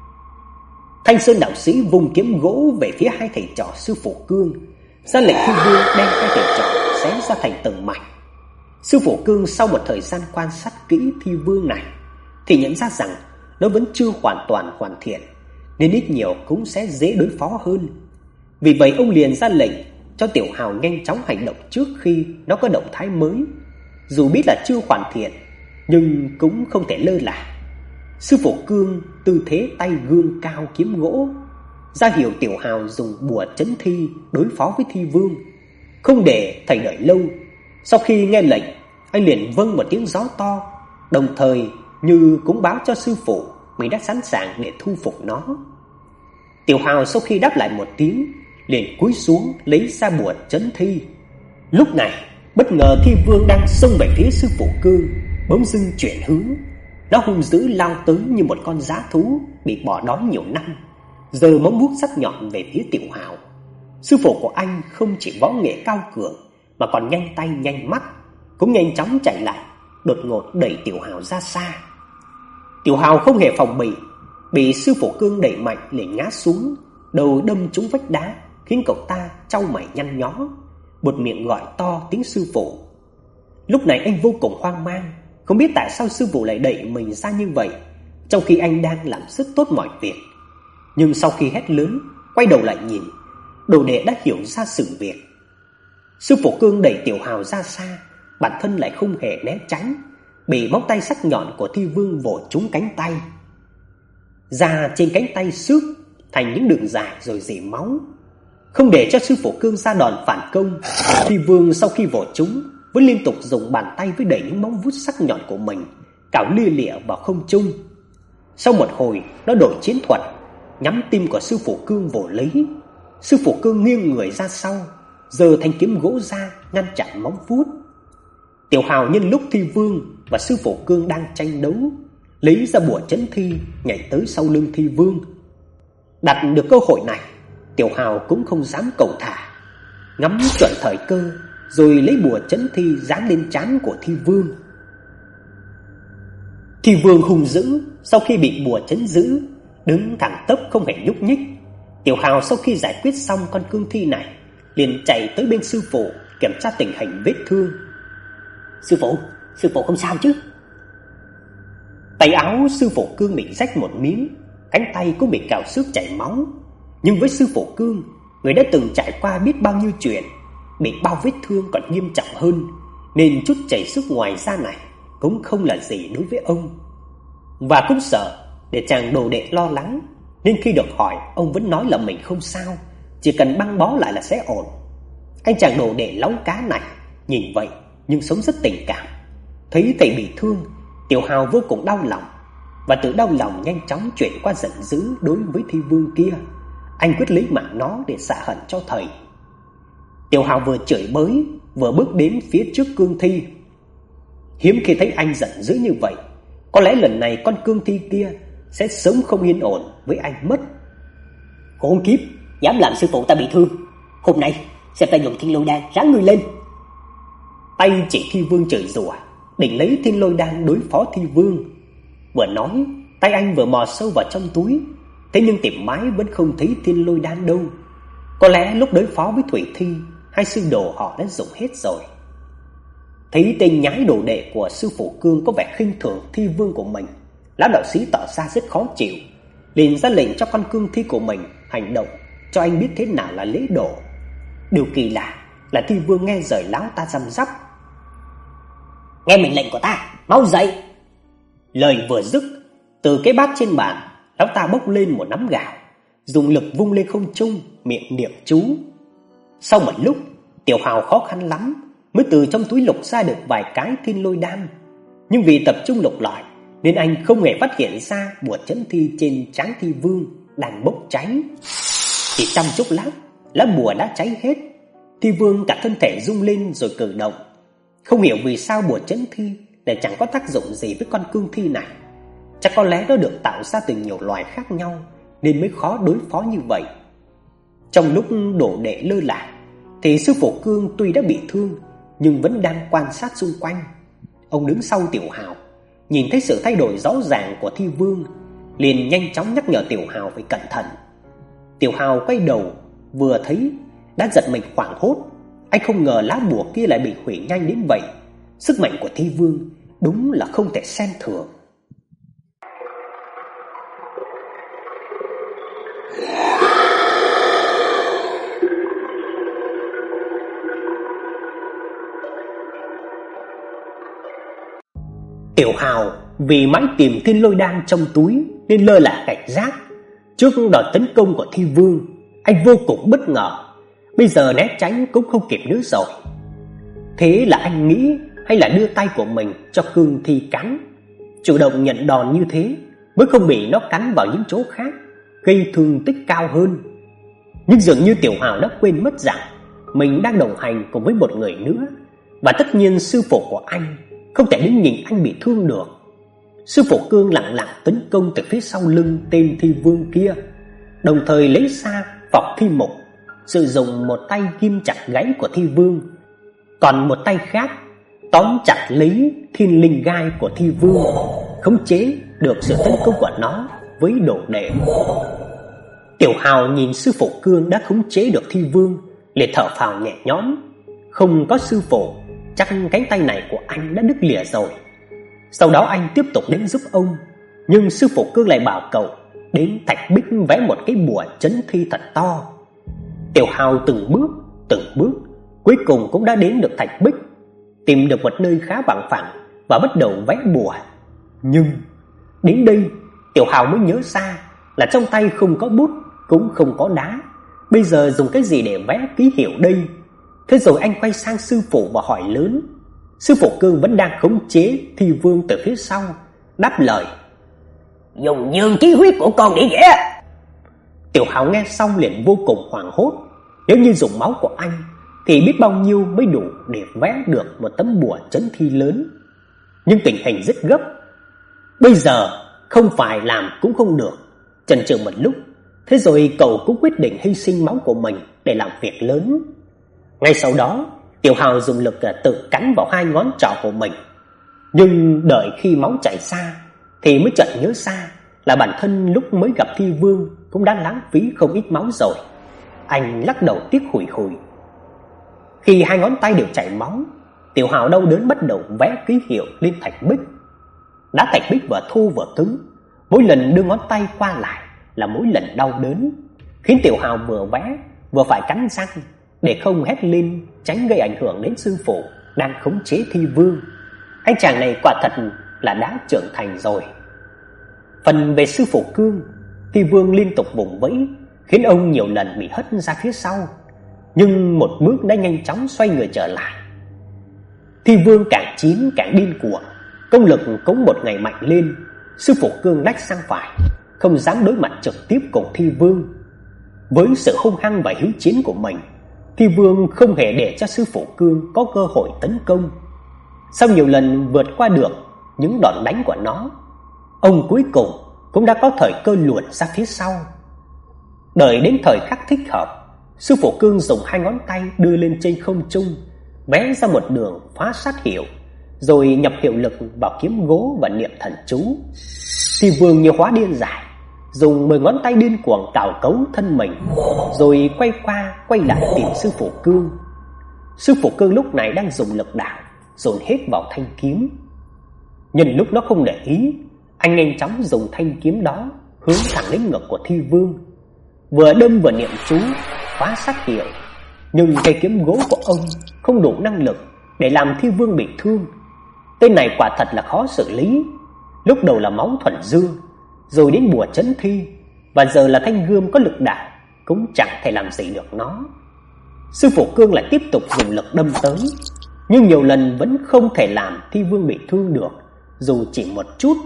Thanh Sơn đạo sĩ vung kiếm gỗ về phía hai thầy trò sư phụ Cương, ra lệnh Thi Vương đem hai thầy trò xé ra thành từng mảnh. Sư phụ Cương sau một thời gian quan sát kỹ Thi Vương này thì nhận ra rằng nó vẫn chưa hoàn toàn hoàn thiện, nên ít nhiều cũng sẽ dễ đối phó hơn. Vì vậy ông liền ra lệnh cho Tiểu Hào nhanh chóng hành động trước khi nó có động thái mới. Dù biết là chưa hoàn thiện nhưng cũng không thể lơ là. Sư phụ Cương tư thế tay gương cao kiếm gỗ, ra hiệu Tiểu Hào dùng bùa trấn thi đối phó với Thi Vương. Không để thầy đợi lâu, sau khi nghe lệnh, anh liền vâng một tiếng gió to, đồng thời như cũng báo cho sư phụ mình đã sẵn sàng để thu phục nó. Tiểu Hào sau khi đáp lại một tiếng, liền cúi xuống lấy ra bùa trấn thi. Lúc này, bất ngờ Thi Vương đang xông về phía sư phụ Cương bỗng dưng chuyển hướng. Nó hung dữ lao tới như một con dã thú bị bỏ đói nhiều năm, giơ móng vuốt sắc nhọn về phía Tiểu Hào. Sư phụ của anh không chỉ võ nghệ cao cường mà còn nhanh tay nhanh mắt, cũng nhanh chóng chạy lại, đột ngột đẩy Tiểu Hào ra xa. Tiểu Hào không hề phòng bị, bị sư phụ Cương đẩy mạnh liền ngã xuống, đầu đâm trúng vách đá, khiến cậu ta chau mày nhăn nhó, buột miệng gọi to tiếng sư phụ. Lúc này anh vô cùng hoang mang, không biết tại sao sư phụ lại đẩy mình ra như vậy, trong khi anh đang làm rất tốt mọi việc. Nhưng sau khi hét lớn, quay đầu lại nhìn, đồ đệ đã hiểu ra sự việc. Sư phụ Cương đẩy Tiểu Hào ra xa, bản thân lại không hề né tránh, bị móng tay sắc nhọn của Thi Vương vồ trúng cánh tay. Da trên cánh tay xước thành những đường dài rồi rỉ máu. Không để cho sư phụ Cương ra đòn phản công, Thi Vương sau khi vồ trúng vẫn liên tục dùng bàn tay với đẩy những móng vuốt sắc nhọn của mình cào lia lịa vào không trung. Sau một hồi, nó đổi chiến thuật, nhắm tim của sư phụ Cương vồ lấy. Sư phụ Cương nghiêng người ra sau, giơ thanh kiếm gỗ ra ngăn chặn móng vuốt. Tiểu Hào nhân lúc Thi Vương và sư phụ Cương đang tranh đấu, lấy ra bùa chấn thi nhảy tới sau lưng Thi Vương. Đặt được cơ hội này, Tiểu Hào cũng không dám cầu thả, ngắm chuẩn thời cơ rồi lấy bùa chấn thi giáng lên trán của Thi Vương. Thi Vương hung dữ, sau khi bị bùa chấn giữ, đứng thẳng tắp không hề nhúc nhích. Tiểu Hào sau khi giải quyết xong con cương thi này, liền chạy tới bên sư phụ kiểm tra tình hình vết thương. Sư phụ, sư phụ không sao chứ? Tay áo sư phụ Cương bị rách một miếng, cánh tay cũng bị cào xước chảy máu. Nhưng với sư phụ Cương, người đã từng trải qua biết bao nhiêu chuyện, bị bao vết thương còn nghiêm trọng hơn, nên chút chảy xước ngoài da này cũng không là gì đối với ông. Và cũng sợ để chàng đồ đệ lo lắng, nên khi được hỏi, ông vẫn nói là mình không sao, chỉ cần băng bó lại là sẽ ổn. Anh chàng đồ đệ láu cá này nhìn vậy nhưng sống rất tình cảm. Thấy thầy bị thương, Tiểu Hào vô cùng đau lòng, và từ đau lòng nhanh chóng chuyển qua giận dữ đối với Thi Vương kia. Anh quyết lấy mạng nó để xả hận cho thầy. Tiểu Hào vừa chửi bới vừa bước đến phía trước cương thi. Hiếm khi thấy anh giận dữ như vậy, có lẽ lần này con cương thi kia sẽ sớm không yên ổn với anh mất. Khốn kiếp, dám làm sư phụ ta bị thương, hôm nay xem ta dùng Thiên Lôi Đan ráng người lên. Tay chỉ Thi Vương chửi rủa, định lấy Thiên Lôi Đan đối phó Thi Vương. Vừa nói, tay anh vừa mò sâu vào trong túi, thế nhưng tìm mãi vẫn không thấy Thiên Lôi Đan đâu. Có lẽ lúc đối phó với Thủy Thi, hai sư đồ họ đã dùng hết rồi. Thấy tên nhái đồ đệ của sư phụ Cương có vẻ khinh thường Thi Vương của mình, lão đạo sĩ tỏ ra rất khó chịu, liền ra lệnh cho con cương thi của mình hành động, cho anh biết thế nào là lễ độ. Điều kỳ lạ là Thi Vương nghe lời lão ta răm rắp: "Nghe mệnh lệnh của ta, mau dậy!" Lời vừa dứt, từ cái bát trên bàn, lão ta bốc lên một nắm gạo, dùng lực vung lên không trung, miệng niệm chú. Sau một lúc, Tiểu Hào khó khăn lắm mới từ trong túi lục ra được vài cái Thiên Lôi Đan, nhưng vì tập trung lục lọi nên anh không hề phát hiện ra bùa chấn thi trên trán Thi Vương đang bốc cháy. Chỉ trong chốc lát, lá bùa đã cháy hết. Thi Vương cả thân thể rung lên rồi cử động. Không hiểu vì sao bùa chấn thi lại chẳng có tác dụng gì với con cương thi này. Chắc có lẽ nó được tạo ra từ nhiều loài khác nhau nên mới khó đối phó như vậy. Trong lúc đổ đệ lơ là, thì sư phụ Cương tuy đã bị thương nhưng vẫn đang quan sát xung quanh. Ông đứng sau Tiểu Hào, nhìn thấy sự thay đổi rõ ràng của Thi Vương, liền nhanh chóng nhắc nhở Tiểu Hào phải cẩn thận. Tiểu Hào quay đầu, vừa thấy đã giật mình hoảng hốt. Anh không ngờ lá bùa kia lại bị hủy nhanh đến vậy. Sức mạnh của Thi Vương đúng là không thể xem thường. Tiểu Hào vì mãi tìm Thiên Lôi Đan trong túi nên lơ là cảnh giác. Trước đợt tấn công của Thi Vương, anh vô cùng bất ngờ. Bây giờ né tránh cũng không kịp nữa rồi. Thế là anh nghĩ hay là đưa tay của mình cho cương thi cắn, chủ động nhận đòn như thế mới không bị nó cắn vào những chỗ khác, gây thương tích cao hơn. Nhưng dường như Tiểu Hào đã quên mất rằng mình đang đồng hành cùng với một người nữa, và tất nhiên sư phụ của anh không thể đứng nhìn anh bị thương được. Sư phụ Cương lặng lặng tấn công từ phía sau lưng tên Thi Vương kia, đồng thời lấy ra vọc thi mục, sử dụng một tay ghim chặt gáy của Thi Vương, còn một tay khác tóm chặt lấy thiên linh gai của Thi Vương, khống chế được sự tấn công của nó với đồ đệ. Tiểu Hào nhìn sư phụ Cương đã khống chế được Thi Vương, liền thở phào nhẹ nhõm. Không có sư phụ, chắc cánh tay này của anh đã đứt lìa rồi. Sau đó anh tiếp tục đến giúp ông, nhưng sư phụ Cương lại bảo cậu đến thạch bích vẽ một cái bùa chấn thi thật to. Tiểu Hào từng bước, từng bước, cuối cùng cũng đã đến được thạch bích, tìm được một nơi khá bằng phẳng và bắt đầu vẽ bùa. Nhưng đến đây, Tiểu Hào mới nhớ ra là trong tay không có bút, cũng không có đá. Bây giờ dùng cái gì để vẽ ký hiệu đây? Thế rồi anh quay sang sư phụ và hỏi lớn. Sư phụ Cương vẫn đang khống chế Thi Vương từ phía sau, đáp lời: Dùng dương khí huyết của con để vẽ. Tiểu Hào nghe xong liền vô cùng hoảng hốt. Nếu như dùng máu của anh thì biết bao nhiêu mới đủ để vẽ được một tấm bùa chấn thi lớn. Nhưng tình hình rất gấp. Bây giờ không phải làm cũng không được. Chần chừ một lúc, thế rồi cậu cũng quyết định hy sinh máu của mình để làm việc lớn. Ngay sau đó, Tiểu Hào dùng lực tự cắn vào hai ngón trỏ của mình. Nhưng đợi khi máu chảy ra thì mới chợt nhớ ra là bản thân lúc mới gặp Thi Vương cũng đã lãng phí không ít máu rồi. Anh lắc đầu tiếc hùi hùi. Khi hai ngón tay đều chảy máu, Tiểu Hào đau đớn bắt đầu vẽ ký hiệu lên thạch bích. Đá thạch bích vừa thô vừa cứng, mỗi lần đưa ngón tay qua lại là mỗi lần đau đớn, khiến Tiểu Hào vừa vẽ vừa phải cắn răng để không hét lên, tránh gây ảnh hưởng đến sư phụ đang khống chế Thi Vương. Anh chàng này quả thật là đã trưởng thành rồi. Phần về sư phụ Cương, Thi Vương liên tục vùng vẫy, khiến ông nhiều lần bị hất ra phía sau, nhưng một bước đã nhanh chóng xoay người trở lại. Thi Vương càng chiến càng điên cuồng, công lực cũng một ngày mạnh lên. Sư phụ Cương lách sang phải, không dám đối mặt trực tiếp cùng Thi Vương. Với sự hung hăng và hiếu chiến của mình, Thi Vương không hề để cho sư phụ Cương có cơ hội tấn công. Sau nhiều lần vượt qua được những đòn đánh của nó, ông cuối cùng cũng đã có thời cơ luồn ra phía sau. Đợi đến thời khắc thích hợp, sư phụ Cương dùng hai ngón tay đưa lên trên không trung, vẽ ra một đường phá sát hiệu, rồi nhập hiệu lực vào kiếm gỗ và niệm thần chú. Thi Vương như hóa điên dại, dùng mười ngón tay điên cuồng cào cấu thân mình, rồi quay qua quay lại tìm sư phụ Cương. Sư phụ Cương lúc này đang dùng lực đạo dồn hết vào thanh kiếm. Nhân lúc nó không để ý, anh nhanh chóng dùng thanh kiếm đó hướng thẳng đến ngực của Thi Vương, vừa đâm vừa niệm chú phá sát hiệu. Nhưng cây kiếm gỗ của ông không đủ năng lực để làm Thi Vương bị thương. Tên này quả thật là khó xử lý. Lúc đầu là máu thuần dương, rồi đến bùa chấn thi, và giờ là thanh gươm có lực đạo, cũng chẳng thể làm gì được nó. Sư phụ Cương lại tiếp tục dùng lực đâm tới, nhưng nhiều lần vẫn không thể làm Thi Vương bị thương được, dù chỉ một chút.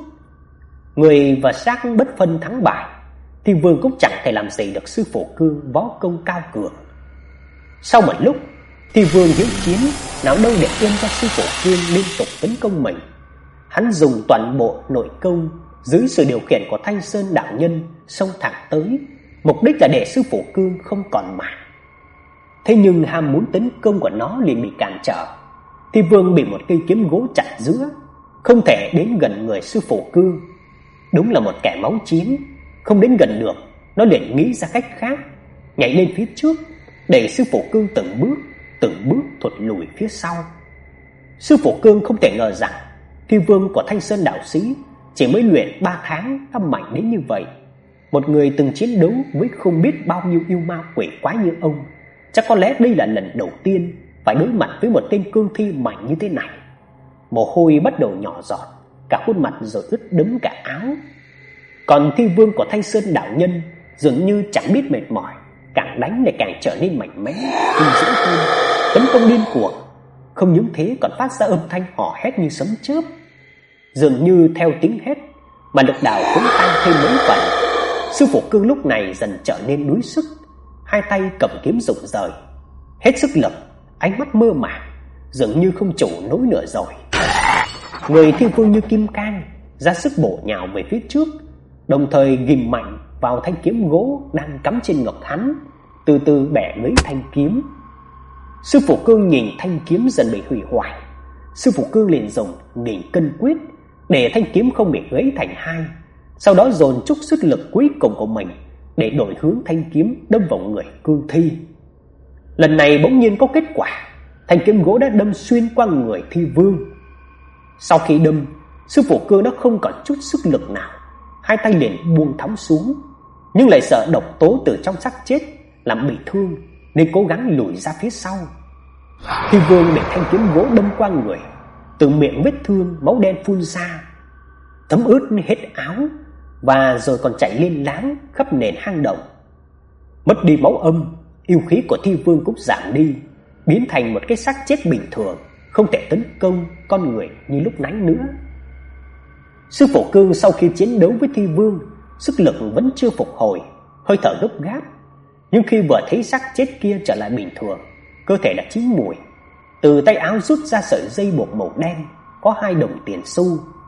Người và xác bất phân thắng bại, Thi Vương cũng chẳng thể làm gì được sư phụ Cương võ công cao cường. Sau một lúc, Thi Vương hiếu chiến nào đâu để yên cho sư phụ Cương liên tục tấn công mình. Hắn dùng toàn bộ nội công dưới sự điều khiển của Thanh Sơn đạo nhân xông thẳng tới, mục đích là để sư phụ Cương không còn mạng. Thế nhưng ham muốn tấn công của nó liền bị cản trở. Thi Vương bị một cây kiếm gỗ chặt giữa, không thể đến gần người sư phụ Cương. Đúng là một kẻ máu chiến, không đến gần được, nó liền nghĩ ra cách khác, nhảy lên phía trước, đẩy sư phụ Cương từng bước, từng bước thụt lùi phía sau. Sư phụ Cương không thể ngờ rằng Thi Vương của Thanh Sơn đạo sĩ chỉ mới luyện ba tháng đã mạnh đến như vậy. Một người từng chiến đấu với không biết bao nhiêu yêu ma quỷ quái như ông, chắc có lẽ đây là lần đầu tiên phải đối mặt với một tên cương thi mạnh như thế này. Mồ hôi bắt đầu nhỏ giọt, cả khuôn mặt rồi ướt đẫm cả áo. Còn Thi Vương của Thanh Sơn đạo nhân dường như chẳng biết mệt mỏi, càng đánh lại càng trở nên mạnh mẽ, hung dữ hơn, tấn công điên cuồng. Không những thế còn phát ra âm thanh hò hét như sấm chớp. Dường như theo tiếng hét mà lực đạo cũng tăng thêm mấy phần. Sư phụ Cương lúc này dần trở nên đuối sức, hai tay cầm kiếm rụng rời, hết sức lực, ánh mắt mơ màng, dường như không chủ nổi nữa rồi. Người Thi Vương như kim cang, ra sức bổ nhào về phía trước, đồng thời ghim mạnh vào thanh kiếm gỗ đang cắm trên ngực hắn, từ từ bẻ gãy thanh kiếm. Sư phụ Cương nhìn thanh kiếm dần bị hủy hoại, sư phụ Cương liền dùng nghìn cân quyết để thanh kiếm không bị gãy thành hai, sau đó dồn chút sức lực cuối cùng của mình để đổi hướng thanh kiếm đâm vào người cương thi. Lần này bỗng nhiên có kết quả, thanh kiếm gỗ đã đâm xuyên qua người Thi Vương. Sau khi đâm, sư phụ Cương đã không còn chút sức lực nào, hai tay liền buông thõng xuống, nhưng lại sợ độc tố từ trong xác chết làm bị thương nên cố gắng lùi ra phía sau. Thi Vương để thanh kiếm gỗ đâm qua người, từ miệng vết thương máu đen phun ra, thấm ướt hết áo và rồi còn chảy lên láng khắp nền hang động. Mất đi máu âm, yêu khí của Thi Vương cũng giảm đi, biến thành một cái xác chết bình thường, không thể tấn công con người như lúc nãy nữa. Sư Phổ Cương sau khi chiến đấu với Thi Vương, sức lực vẫn chưa phục hồi, hơi thở gấp gáp, nhưng khi vừa thấy xác chết kia trở lại bình thường, cơ thể đã chín mùi, từ tay áo rút ra sợi dây buộc màu đen có hai đồng tiền xu.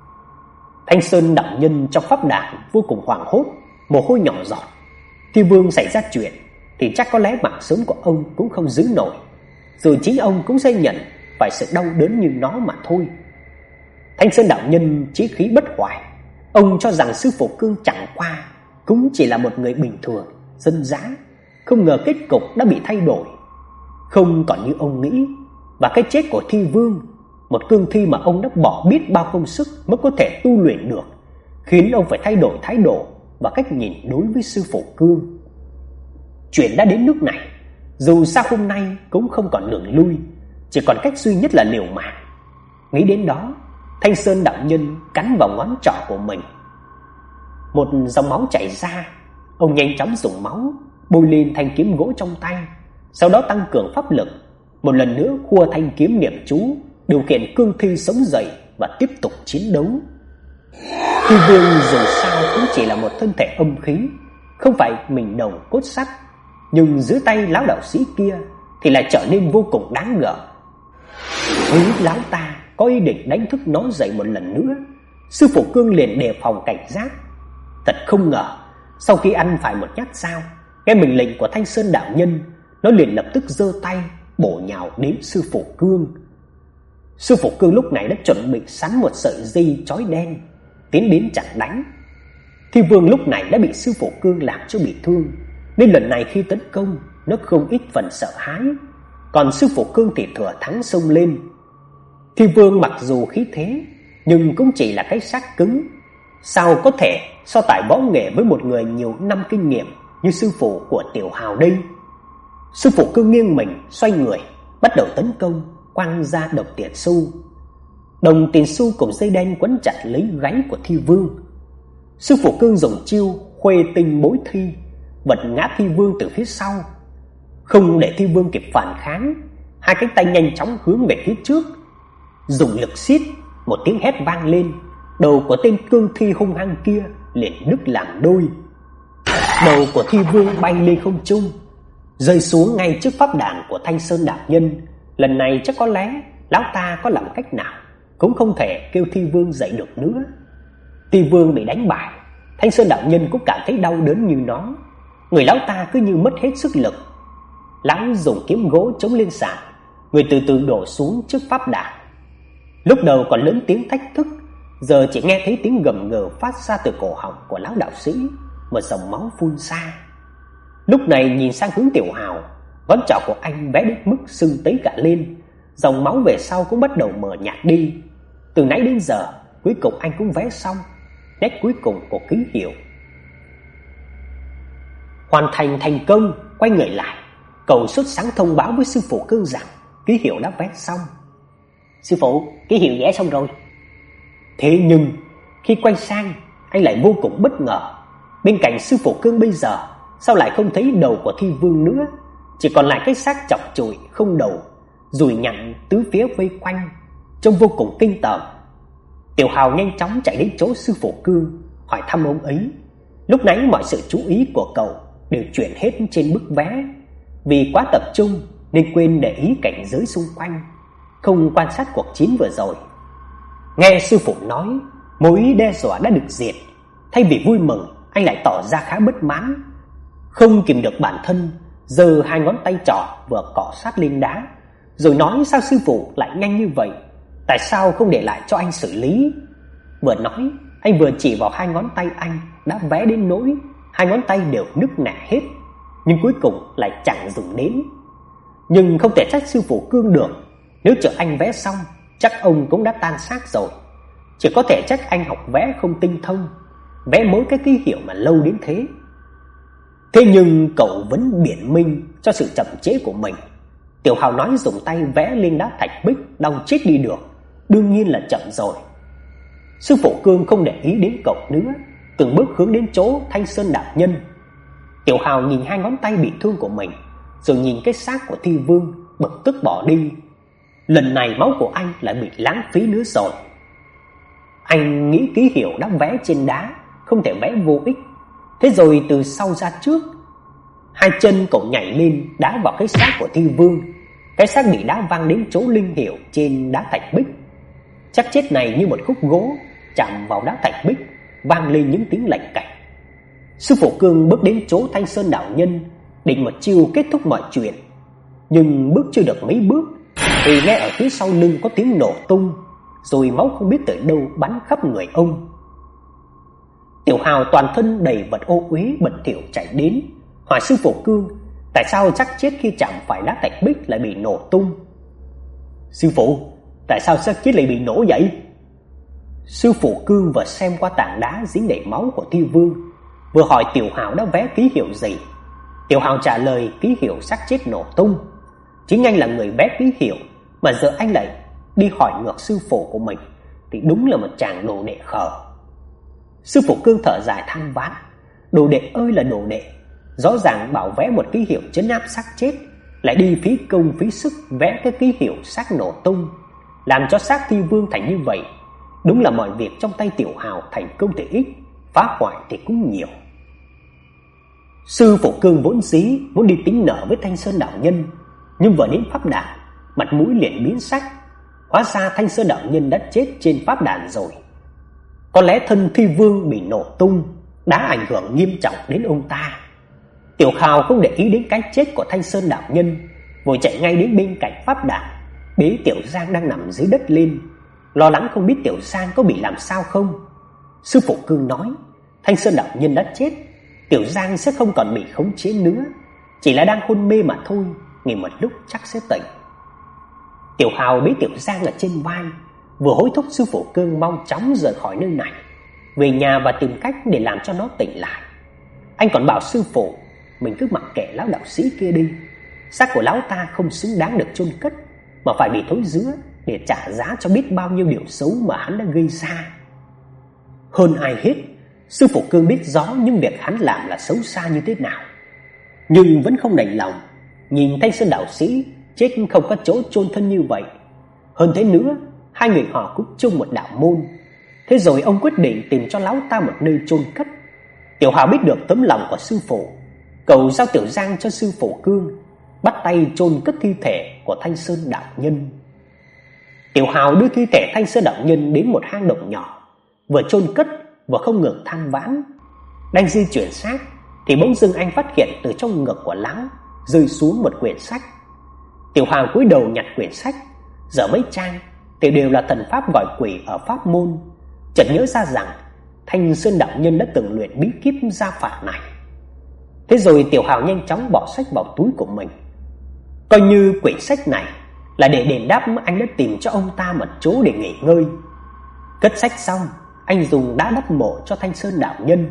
Thanh Sơn đạo nhân trong pháp đàn vô cùng hoảng hốt, mồ hôi nhỏ giọt. Thi Vương xảy ra chuyện thì chắc có lẽ mạng sống của ông cũng không giữ nổi, rồi chính ông cũng sẽ nhận phải sự đau đớn như nó mà thôi. Thanh Sơn đạo nhân chí khí bất hoại, ông cho rằng sư Phổ Cương chẳng qua cũng chỉ là một người bình thường, dân dã, không ngờ kết cục đã bị thay đổi, không còn như ông nghĩ. Và cái chết của Thi Vương, một cương thi mà ông đã bỏ biết bao công sức mới có thể tu luyện được, khiến ông phải thay đổi thái độ và cách nhìn đối với sư Phổ Cương. Chuyện đã đến nước này, dù sao hôm nay cũng không còn đường lui, chỉ còn cách duy nhất là liều mạng. Nghĩ đến đó, Thanh Sơn đạo nhân cắn vào ngón trỏ của mình. Một dòng máu chảy ra, ông nhanh chóng dùng máu bôi lên thanh kiếm gỗ trong tay, sau đó tăng cường pháp lực, một lần nữa khua thanh kiếm niệm chú, điều khiển cương thi sống dậy và tiếp tục chiến đấu. Thi Vương dù sao cũng chỉ là một thân thể âm khí, không phải mình đồng cốt sắt, nhưng dưới tay lão đạo sĩ kia thì lại trở nên vô cùng đáng gờm. Với lão ta có ý định đánh thức nó dậy một lần nữa, sư Phổ Cương liền đề phòng cảnh giác. Thật không ngờ, sau khi ăn phải một nhát dao, nghe mệnh lệnh của Thanh Sơn đạo nhân, nó liền lập tức giơ tay bổ nhào đến sư Phổ Cương. Sư Phổ Cương lúc này đã chuẩn bị sẵn một sợi dây chói đen, tiến đến chặn đánh. Thi Vương lúc này đã bị sư Phổ Cương làm cho bị thương, nên lần này khi tấn công, nó không ít phần sợ hãi, còn sư Phổ Cương thì thừa thắng xông lên. Thi Vương mặc dù khí thế, nhưng cũng chỉ là cái xác cứng, sao có thể so tài võ nghệ với một người nhiều năm kinh nghiệm như sư phụ của Tiểu Hào đây. Sư Phổ Cương nghiêng mình xoay người, bắt đầu tấn công, quăng ra đồng tiền xu. Đồng tiền xu cùng dây đen quấn chặt lấy gáy của Thi Vương. Sư Phổ Cương dùng chiêu khuê tinh bối thi, vật ngã Thi Vương từ phía sau. Không để Thi Vương kịp phản kháng, hai cánh tay nhanh chóng hướng về phía trước, dùng lực siết, một tiếng hét vang lên, đầu của tên cương thi hung hăng kia liền đứt làm đôi. Đầu của Thi Vương bay lên không trung, rơi xuống ngay trước pháp đàn của Thanh Sơn đạo nhân. Lần này chắc có lẽ lão ta có làm cách nào cũng không thể kêu Thi Vương dậy được nữa. Thi Vương bị đánh bại, Thanh Sơn đạo nhân cũng cảm thấy đau đớn như nó, người lão ta cứ như mất hết sức lực. Lão dùng kiếm gỗ chống lên sàn, người từ từ đổ xuống trước pháp đàn. Lúc đầu còn lớn tiếng thách thức, giờ chỉ nghe thấy tiếng gầm gừ phát ra từ cổ họng của lão đạo sĩ, một dòng máu phun ra. Lúc này nhìn sang hướng Tiểu Hào, ngón trỏ của anh vẽ đến mức sưng tấy cả lên, dòng máu về sau cũng bắt đầu mờ nhạt đi. Từ nãy đến giờ, cuối cùng anh cũng vẽ xong nét cuối cùng của ký hiệu. Hoàn thành thành công, quay người lại, cầu sốt sáng thông báo với sư phụ Cương rằng ký hiệu đã vẽ xong. Sư phụ, ký hiệu vẽ xong rồi. Thế nhưng khi quay sang, anh lại vô cùng bất ngờ. Bên cạnh sư phụ Cương bây giờ sao lại không thấy đầu của Thi Vương nữa, chỉ còn lại cái xác chọc chội không đầu, rùi nhặn tứ phía vây quanh, trông vô cùng kinh tởm. Tiểu Hào nhanh chóng chạy đến chỗ sư phụ Cương, hỏi thăm ông ấy. Lúc nãy mọi sự chú ý của cậu đều chuyển hết trên bức vẽ, vì quá tập trung nên quên để ý cảnh giới xung quanh, không quan sát cuộc chiến vừa rồi. Nghe sư phụ nói mối đe dọa đã được diệt, thay vì vui mừng, anh lại tỏ ra khá bất mãn. Không kìm được bản thân, giơ hai ngón tay trỏ vừa cọ sát lên đá, rồi nói sao sư phụ lại nhanh như vậy, tại sao không để lại cho anh xử lý. Vừa nói, anh vừa chỉ vào hai ngón tay anh đã vẽ đến nỗi hai ngón tay đều nứt nẻ hết, nhưng cuối cùng lại chẳng dùng đến. Nhưng không thể trách sư phụ Cương được, nếu chờ anh vẽ xong, chắc ông cũng đã tan xác rồi. Chỉ có thể trách anh học vẽ không tinh thông, vẽ mỗi cái ký hiệu mà lâu đến thế. Thế nhưng cậu vẫn biện minh cho sự chậm trễ của mình. Tiểu Hào nói dùng tay vẽ lên đá thạch bích đau chết đi được, đương nhiên là chậm rồi. Sư phụ Cương không để ý đến cậu nữa, từng bước hướng đến chỗ Thanh Sơn đạo nhân. Tiểu Hào nhìn hai ngón tay bị thương của mình, rồi nhìn cái xác của Thi Vương, bực tức bỏ đi. Lần này máu của anh lại bị lãng phí nữa rồi. Anh nghĩ ký hiệu đã vẽ trên đá không thể vẽ vô ích, thế rồi từ sau ra trước. Hai chân cậu nhảy lên đá vào cái xác của Thi Vương. Cái xác bị đá văng đến chỗ linh hiệu trên đá thạch bích. Chắc chết này như một khúc gỗ chạm vào đá thạch bích, vang lên những tiếng lạch cạch. Sư phụ Cương bước đến chỗ Thanh Sơn đạo nhân, định một chiêu kết thúc mọi chuyện. Nhưng bước chưa được mấy bước thì nghe ở phía sau lưng có tiếng nổ tung, rồi máu không biết từ đâu bắn khắp người ông. Tiểu Hào toàn thân đầy vật ô uế bẩn thỉu chạy đến, hỏi sư phụ Cương tại sao xác chết khi chạm phải đá thạch bích lại bị nổ tung. Sư phụ, tại sao xác chết lại bị nổ vậy? Sư phụ Cương vừa xem qua tảng đá dính đầy máu của Thi Vương, vừa hỏi Tiểu Hào đã vẽ ký hiệu gì. Tiểu Hào trả lời ký hiệu xác chết nổ tung. Chính anh là người vẽ ký hiệu, mà giờ anh lại đi hỏi ngược sư phụ của mình, thì đúng là một chàng đồ đệ khờ. Sư phụ Cương thở dài than vãn, đồ đệ ơi là đồ đệ, rõ ràng bảo vẽ một ký hiệu trấn áp xác chết, lại đi phí công phí sức vẽ cái ký hiệu xác nổ tung, làm cho xác Thi Vương thành như vậy. Đúng là mọi việc trong tay Tiểu Hào thành công thì ít, phá hoại thì cũng nhiều. Sư phụ Cương vốn dĩ muốn đi tính nợ với Thanh Sơn đạo nhân, nhưng vừa đến pháp đàn, mặt mũi liền biến sắc. Hóa ra Thanh Sơn đạo nhân đã chết trên pháp đàn rồi. Có lẽ thân Thi Vương bị nổ tung đã ảnh hưởng nghiêm trọng đến ông ta. Tiểu Hào không để ý đến cái chết của Thanh Sơn đạo nhân, vội chạy ngay đến bên cạnh pháp đàn, bế Tiểu Giang đang nằm dưới đất lên, lo lắng không biết Tiểu Giang có bị làm sao không. Sư phụ Cương nói, Thanh Sơn đạo nhân đã chết, Tiểu Giang sẽ không còn bị khống chế nữa, chỉ là đang hôn mê mà thôi, nghỉ một lúc chắc sẽ tỉnh. Tiểu Hào bế Tiểu Giang ở trên vai, vừa hối thúc sư phụ Cương mau chóng rời khỏi nơi này, về nhà và tìm cách để làm cho nó tỉnh lại. Anh còn bảo sư phụ mình cứ mặc kệ lão đạo sĩ kia đi, xác của lão ta không xứng đáng được chôn cất, mà phải bị thối rữa để trả giá cho biết bao nhiêu điều xấu mà hắn đã gây ra. Hơn ai hết, sư phụ Cương biết rõ những việc hắn làm là xấu xa như thế nào, nhưng vẫn không đành lòng nhìn Thanh Sơn đạo sĩ chết không có chỗ chôn thân như vậy. Hơn thế nữa, hai người họ cũng chung một đạo môn. Thế rồi ông quyết định tìm cho lão ta một nơi chôn cất. Tiểu Hào biết được tấm lòng của sư phụ, cầu giao Tiểu Giang cho sư phụ Cương, bắt tay chôn cất thi thể của Thanh Sơn đạo nhân. Tiểu Hào đưa thi thể Thanh Sơn đạo nhân đến một hang động nhỏ, vừa chôn cất vừa không ngừng than vãn. Đang di chuyển xác thì bỗng dưng anh phát hiện từ trong ngực của lão rơi xuống một quyển sách. Tiểu Hào cúi đầu nhặt quyển sách, dở mấy trang thì đều là thần pháp gọi quỷ ở pháp môn. Chợt nhớ ra rằng Thanh Sơn đạo nhân đã từng luyện bí kíp gia phạt này. Thế rồi Tiểu Hào nhanh chóng bỏ sách vào túi của mình, coi như quyển sách này là để đền đáp anh đã tìm cho ông ta một chỗ để nghỉ ngơi. Cất sách xong, anh dùng đá đắp mộ cho Thanh Sơn đạo nhân.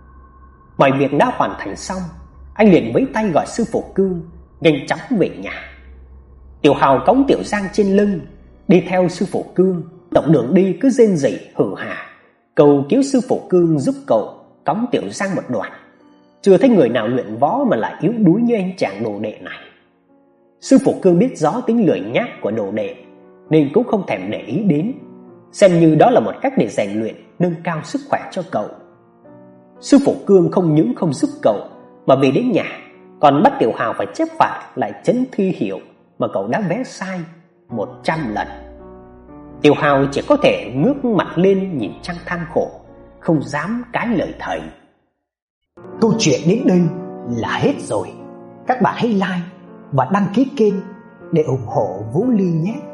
Mọi việc đã hoàn thành xong, anh liền vẫy tay gọi sư phụ Cương nhanh chóng về nhà. Tiểu Hào cõng Tiểu Giang trên lưng, đi theo sư phụ Cương. Dọc đường đi cứ rên rỉ hử hả, cầu cứu sư phụ Cương giúp cậu cõng Tiểu Giang một đoạn. Chưa thấy người nào luyện võ mà lại yếu đuối như anh chàng đồ đệ này. Sư phụ Cương biết rõ tính lười nhác của đồ đệ nên cũng không thèm để ý đến, xem như đó là một cách để rèn luyện nâng cao sức khỏe cho cậu. Sư phụ Cương không những không giúp cậu mà về đến nhà còn bắt Tiểu Hào phải chép phạt lại chấn thi hiệu mà cậu đã vẽ sai một trăm lần. Tiểu Hào chỉ có thể ngước mặt lên nhìn trăng than khổ, không dám cãi lời thầy. Câu chuyện đến đây là hết rồi. Các bạn hãy like và đăng ký kênh để ủng hộ Vũ Ly nhé.